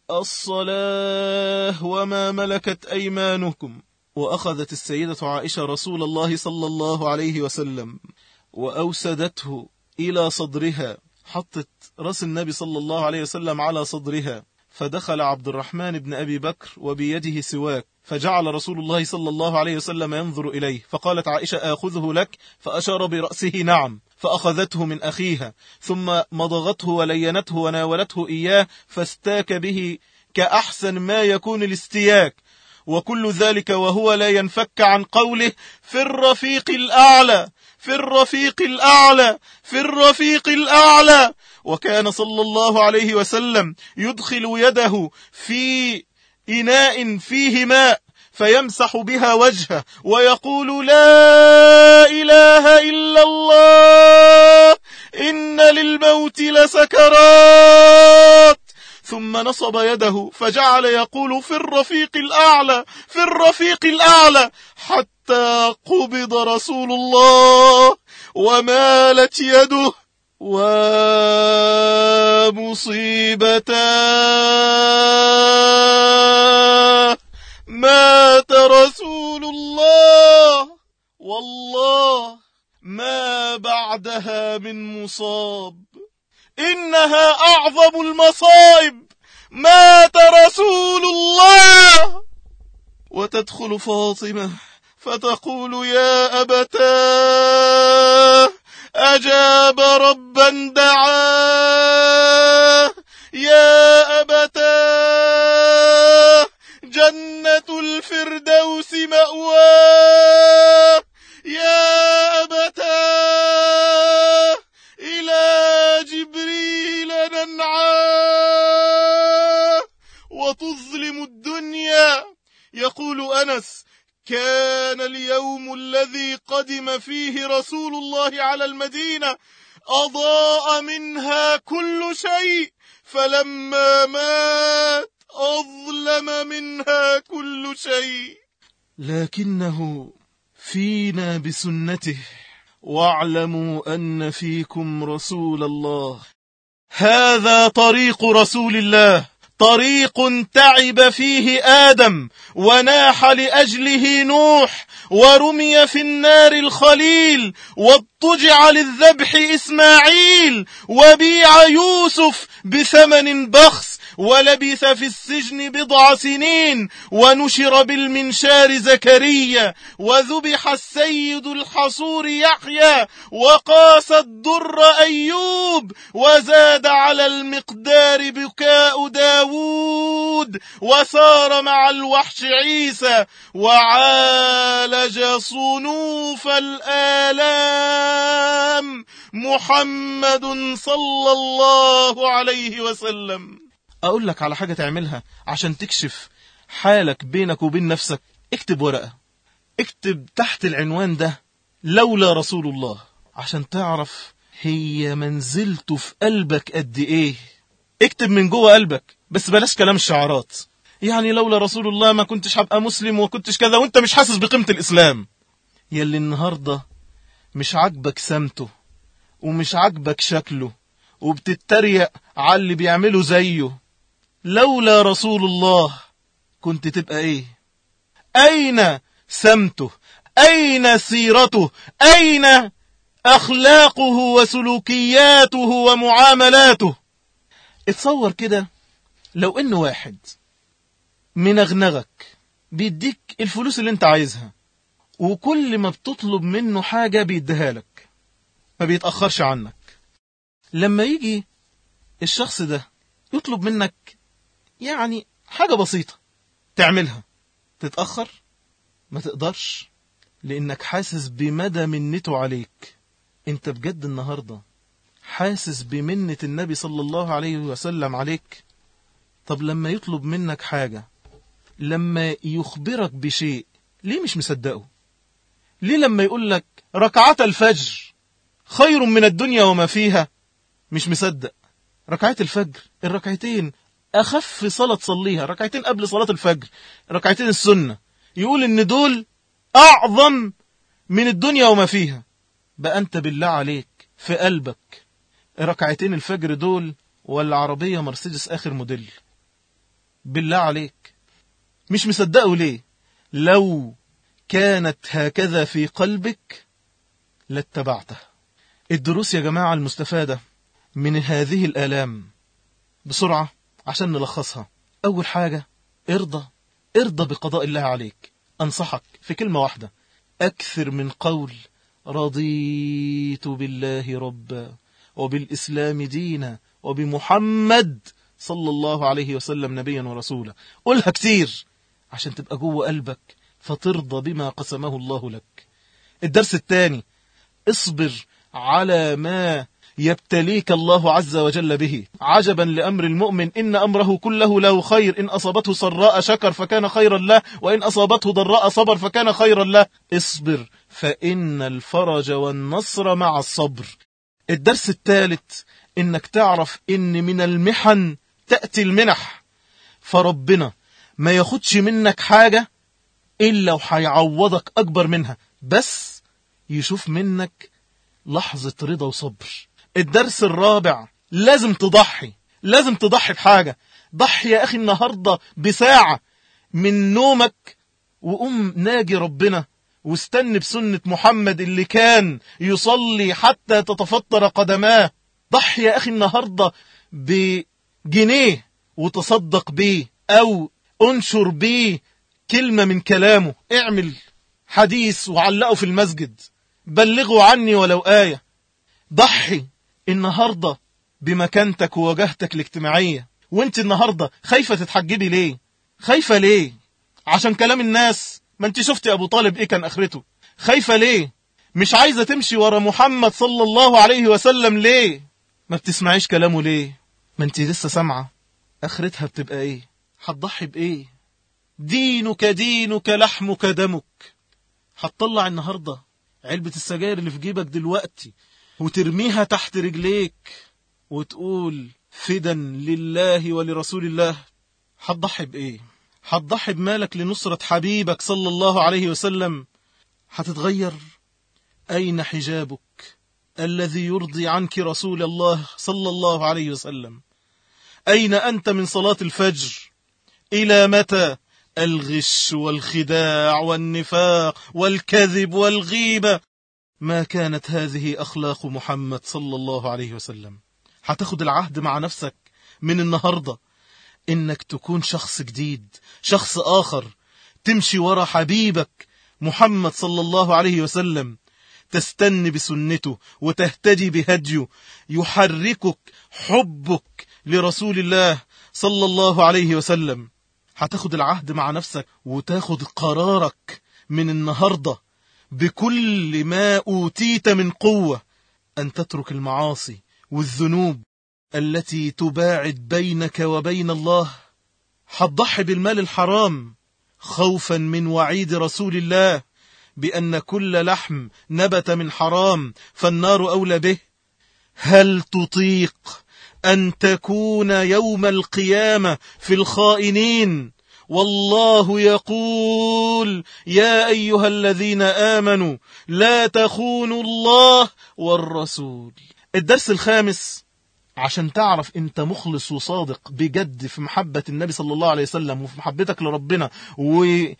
الصلاة وما ملكت أيمانكم. وأخذت السيدة عائشة رسول الله صلى الله عليه وسلم وأوسدته إلى صدرها، حطت رأس النبي صلى الله عليه وسلم على صدرها. فدخل عبد الرحمن بن أبي بكر وبيده سواك، فجعل رسول الله صلى الله عليه وسلم ينظر إليه، فقالت عائشة: آخذه لك؟ فأشار برأسه نعم، فأخذته من أخيها، ثم مضغته ولينته وناولته إياه، فاستاك به كأحسن ما يكون الاستياك، وكل ذلك وهو لا ينفك عن قوله: في الرفيق الأعلى، في الرفيق الأعلى، في الرفيق الأعلى. وكان صلى الله عليه وسلم يدخل يده في إناء فيه ماء فيمسح بها وجهه ويقول: لا إله إلا الله، إن للموت لسكرات. ثم نصب يده فجعل يقول في الرفيق الأعلى في الرفيق الأعلى، حتى قبض رسول الله ومالت يده. ومصيبتاه، مات رسول الله، والله ما بعدها من مصاب، إنها أعظم المصائب. مات رسول الله. وتدخل فاطمة فتقول يا أبتاه، أجاب ربا دعاه، يا أبتاه جنة الفردوس مأواه، يا أبتاه إلى جبريل ننعاه. وتظلم الدنيا. يقول أنس: كان اليوم الذي قدم فيه رسول الله على المدينة أضاء منها كل شيء، فلما مات أظلم منها كل شيء. لكنه فينا بسنته. واعلموا أن فيكم رسول الله. هذا طريق رسول الله، طريق تعب فيه آدم وناح لأجله نوح، ورمي في النار الخليل، واضطجع للذبح إسماعيل، وبيع يوسف بثمن بخس، ولبث في السجن بضع سنين، ونشر بالمنشار زكريا، وذبح السيد الحصور يحيى، وقاس الدر أيوب، وزاد على المقدار بكاء داود، وسار مع الوحش عيسى، وعالج صنوف الآلام محمد صلى الله عليه وسلم. أقول لك على حاجة تعملها عشان تكشف حالك بينك وبين نفسك. اكتب ورقة، اكتب تحت العنوان ده لولا رسول الله، عشان تعرف هي منزلته في قلبك قد ايه. اكتب من جوه قلبك، بس بلاش كلام الشعارات. يعني لولا رسول الله ما كنتش هبقى مسلم وكنتش كذا، وانت مش حاسس بقيمة الإسلام. يلي النهاردة مش عاجبك سمته ومش عاجبك شكله وبتتريق على اللي بيعمله زيه، لولا رسول الله كنت تبقى ايه؟ اين سمته؟ اين سيرته؟ اين اخلاقه وسلوكياته ومعاملاته؟ اتصور كده لو ان واحد منغنغك بيديك الفلوس اللي انت عايزها، وكل ما بتطلب منه حاجة بيديها لك، ما بيتأخرش عنك. لما يجي الشخص ده يطلب منك يعني حاجة بسيطة تعملها، تتأخر؟ ما تقدرش، لأنك حاسس بمدى منته عليك. انت بجد النهاردة حاسس بمنة النبي صلى الله عليه وسلم عليك؟ طب لما يطلب منك حاجة، لما يخبرك بشيء، ليه مش مصدقه؟ ليه لما يقول لك ركعات الفجر خير من الدنيا وما فيها مش مصدق؟ ركعات الفجر، الركعتين أخف صلاة تصليها، ركعتين قبل صلاة الفجر، ركعتين السنة، يقول إن دول أعظم من الدنيا وما فيها. بقى أنت بالله عليك في قلبك ركعتين الفجر دول ولا عربية مرسيدس آخر موديل؟ بالله عليك مش مصدقه ليه؟ لو كانت هكذا في قلبك لاتبعته. الدروس يا جماعة المستفادة من هذه الآلام بسرعة عشان نلخصها. أول حاجة، ارضى ارضى بقضاء الله عليك. أنصحك في كلمة واحدة، أكثر من قول رضيت بالله ربا وبالإسلام دينا وبمحمد صلى الله عليه وسلم نبيا ورسولا. قولها كتير عشان تبقى جوه قلبك فترضى بما قسمه الله لك. الدرس الثاني، اصبر على ما يبتليك الله عز وجل به. عجبا لأمر المؤمن إن أمره كله له خير، إن أصابته سراء شكر فكان خيرا له، وإن أصابته ضراء صبر فكان خيرا له. اصبر فإن الفرج والنصر مع الصبر. الدرس الثالث، إنك تعرف إن من المحن تأتي المنح، فربنا ما ياخدش منك حاجة إلا وحيعوضك أكبر منها، بس يشوف منك لحظة رضا وصبر. الدرس الرابع، لازم تضحي، لازم تضحي بحاجة. ضحي يا أخي النهاردة بساعة من نومك، وقوم ناجي ربنا واستنى بسنة محمد اللي كان يصلي حتى تتفطر قدماه. ضحي يا أخي النهاردة بجنيه وتصدق بيه، أو انشر بيه كلمة من كلامه، اعمل حديث وعلقه في المسجد، بلغوا عني ولو آية. ضحي النهاردة بمكانتك وواجهتك الاجتماعية. وانت النهاردة خايفة تتحجبي ليه؟ خايفة ليه؟ عشان كلام الناس؟ ما انت شفتي أبو طالب ايه كان آخرته. خايفة ليه؟ مش عايزة تمشي ورا محمد صلى الله عليه وسلم ليه؟ ما بتسمعيش كلامه ليه؟ ما انت لسه سامعة. آخرتها بتبقى ايه؟ هتضحي بايه؟ دينك دينك لحمك دمك. هتطلع النهاردة علبة السجاير اللي في جيبك دلوقتي وترميها تحت رجليك وتقول فدا لله ولرسول الله؟ هتضحي بايه؟ هتضحي بمالك لنصرة حبيبك صلى الله عليه وسلم؟ هتتغير؟ أين حجابك الذي يرضي عنك رسول الله صلى الله عليه وسلم؟ أين أنت من صلاة الفجر؟ إلى متى الغش والخداع والنفاق والكذب والغيبة؟ ما كانت هذه أخلاق محمد صلى الله عليه وسلم. هتاخد العهد مع نفسك من النهاردة إنك تكون شخص جديد، شخص آخر، تمشي ورا حبيبك محمد صلى الله عليه وسلم، تستني بسنته وتهتدي بهديه، يحركك حبك لرسول الله صلى الله عليه وسلم. هتاخد العهد مع نفسك وتاخد قرارك من النهاردة بكل ما أوتيت من قوة أن تترك المعاصي والذنوب التي تباعد بينك وبين الله. هتضحي بالمال الحرام خوفا من وعيد رسول الله بأن كل لحم نبت من حرام فالنار أولى به. هل تطيق أن تكون يوم القيامة في الخائنين؟ والله يقول يا أيها الذين آمنوا لا تخونوا الله والرسول. الدرس الخامس، عشان تعرف انت مخلص وصادق بجد في محبة النبي صلى الله عليه وسلم وفي محبتك لربنا وفي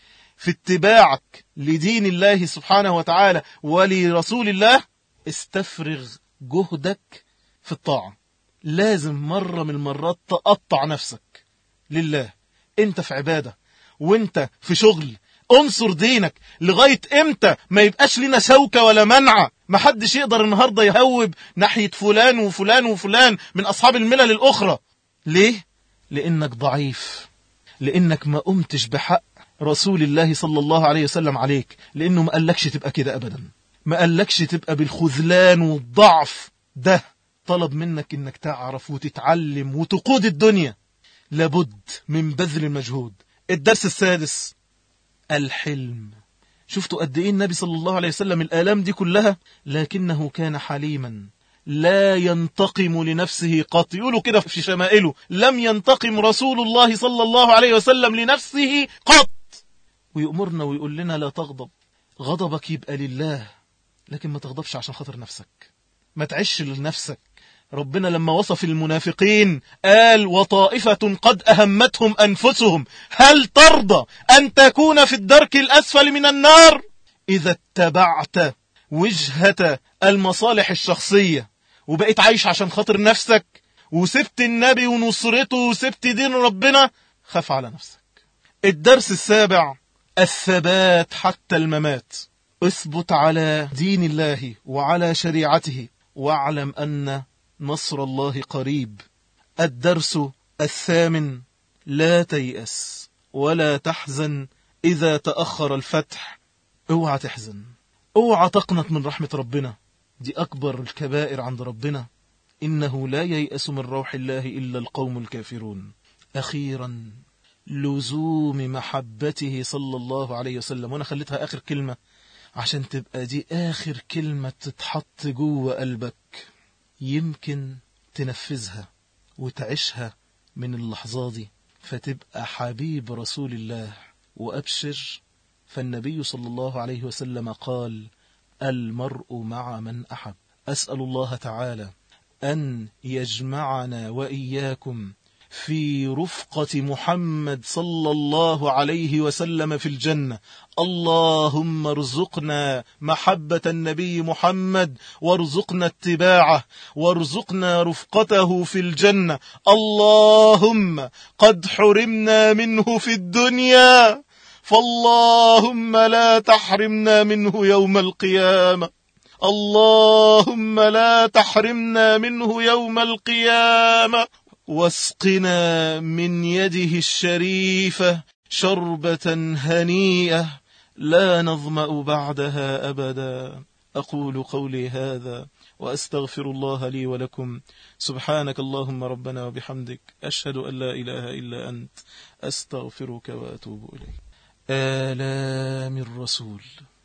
اتباعك لدين الله سبحانه وتعالى ولرسول الله، استفرغ جهدك في الطاعة. لازم مرة من المرات تقطع نفسك لله. انت في عبادة وانت في شغل، انصر دينك لغاية امتى ما يبقاش لنا شوكة ولا منعة. ما حدش يقدر النهاردة يهوب ناحية فلان وفلان وفلان من أصحاب الملل الأخرى. ليه؟ لأنك ضعيف، لأنك ما قمتش بحق رسول الله صلى الله عليه وسلم عليك، لأنه ما قالكش تبقى كده أبدا، ما قالكش تبقى بالخذلان والضعف ده. طلب منك انك تعرف وتتعلم وتقود الدنيا، لابد من بذل المجهود. الدرس السادس، الحلم. شفتوا قد ايه النبي صلى الله عليه وسلم الآلام دي كلها، لكنه كان حليما لا ينتقم لنفسه قط. يقولوا كده في شمائله لم ينتقم رسول الله صلى الله عليه وسلم لنفسه قط. ويأمرنا ويقول لنا لا تغضب، غضبك يبقى لله، لكن ما تغضبش عشان خاطر نفسك، ما تعيش لنفسك. ربنا لما وصف المنافقين قال وطائفة قد أهمتهم أنفسهم هل ترضى أن تكون في الدرك الأسفل من النار؟ إذا اتبعت وجهة المصالح الشخصية وبقيت عايش عشان خاطر نفسك وسبت النبي ونصرته وسبت دين ربنا، خاف على نفسك. الدرس السابع، الثبات حتى الممات. اثبت على دين الله وعلى شريعته واعلم أن نصر الله قريب. الدرس الثامن، لا تيأس ولا تحزن إذا تأخر الفتح. اوعى تحزن، اوعى تقنط من رحمة ربنا، دي أكبر الكبائر عند ربنا. إنه لا ييأس من روح الله إلا القوم الكافرون. أخيرا، لزوم محبته صلى الله عليه وسلم. وأنا خليتها آخر كلمة عشان تبقى دي آخر كلمة تتحط جوه قلبك، يمكن تنفذها وتعيشها من اللحظة دي فتبقى حبيب رسول الله. وأبشر، فالنبي صلى الله عليه وسلم قال: المرء مع من أحب. أسأل الله تعالى أن يجمعنا وإياكم في رفقة محمد صلى الله عليه وسلم في الجنة. اللهم ارزقنا محبة النبي محمد، وارزقنا اتباعه، وارزقنا رفقته في الجنة. اللهم قد حرمنا منه في الدنيا، فاللهم لا تحرمنا منه يوم القيامة. اللهم لا تحرمنا منه يوم القيامة. واسقنا من يده الشريفة شربة هنيئة لا نظمأ بعدها أبدا. أقول قولي هذا وأستغفر الله لي ولكم. سبحانك اللهم ربنا وبحمدك، أشهد أن لا إله إلا أنت، أستغفرك وأتوب إليك. آلام الرسول.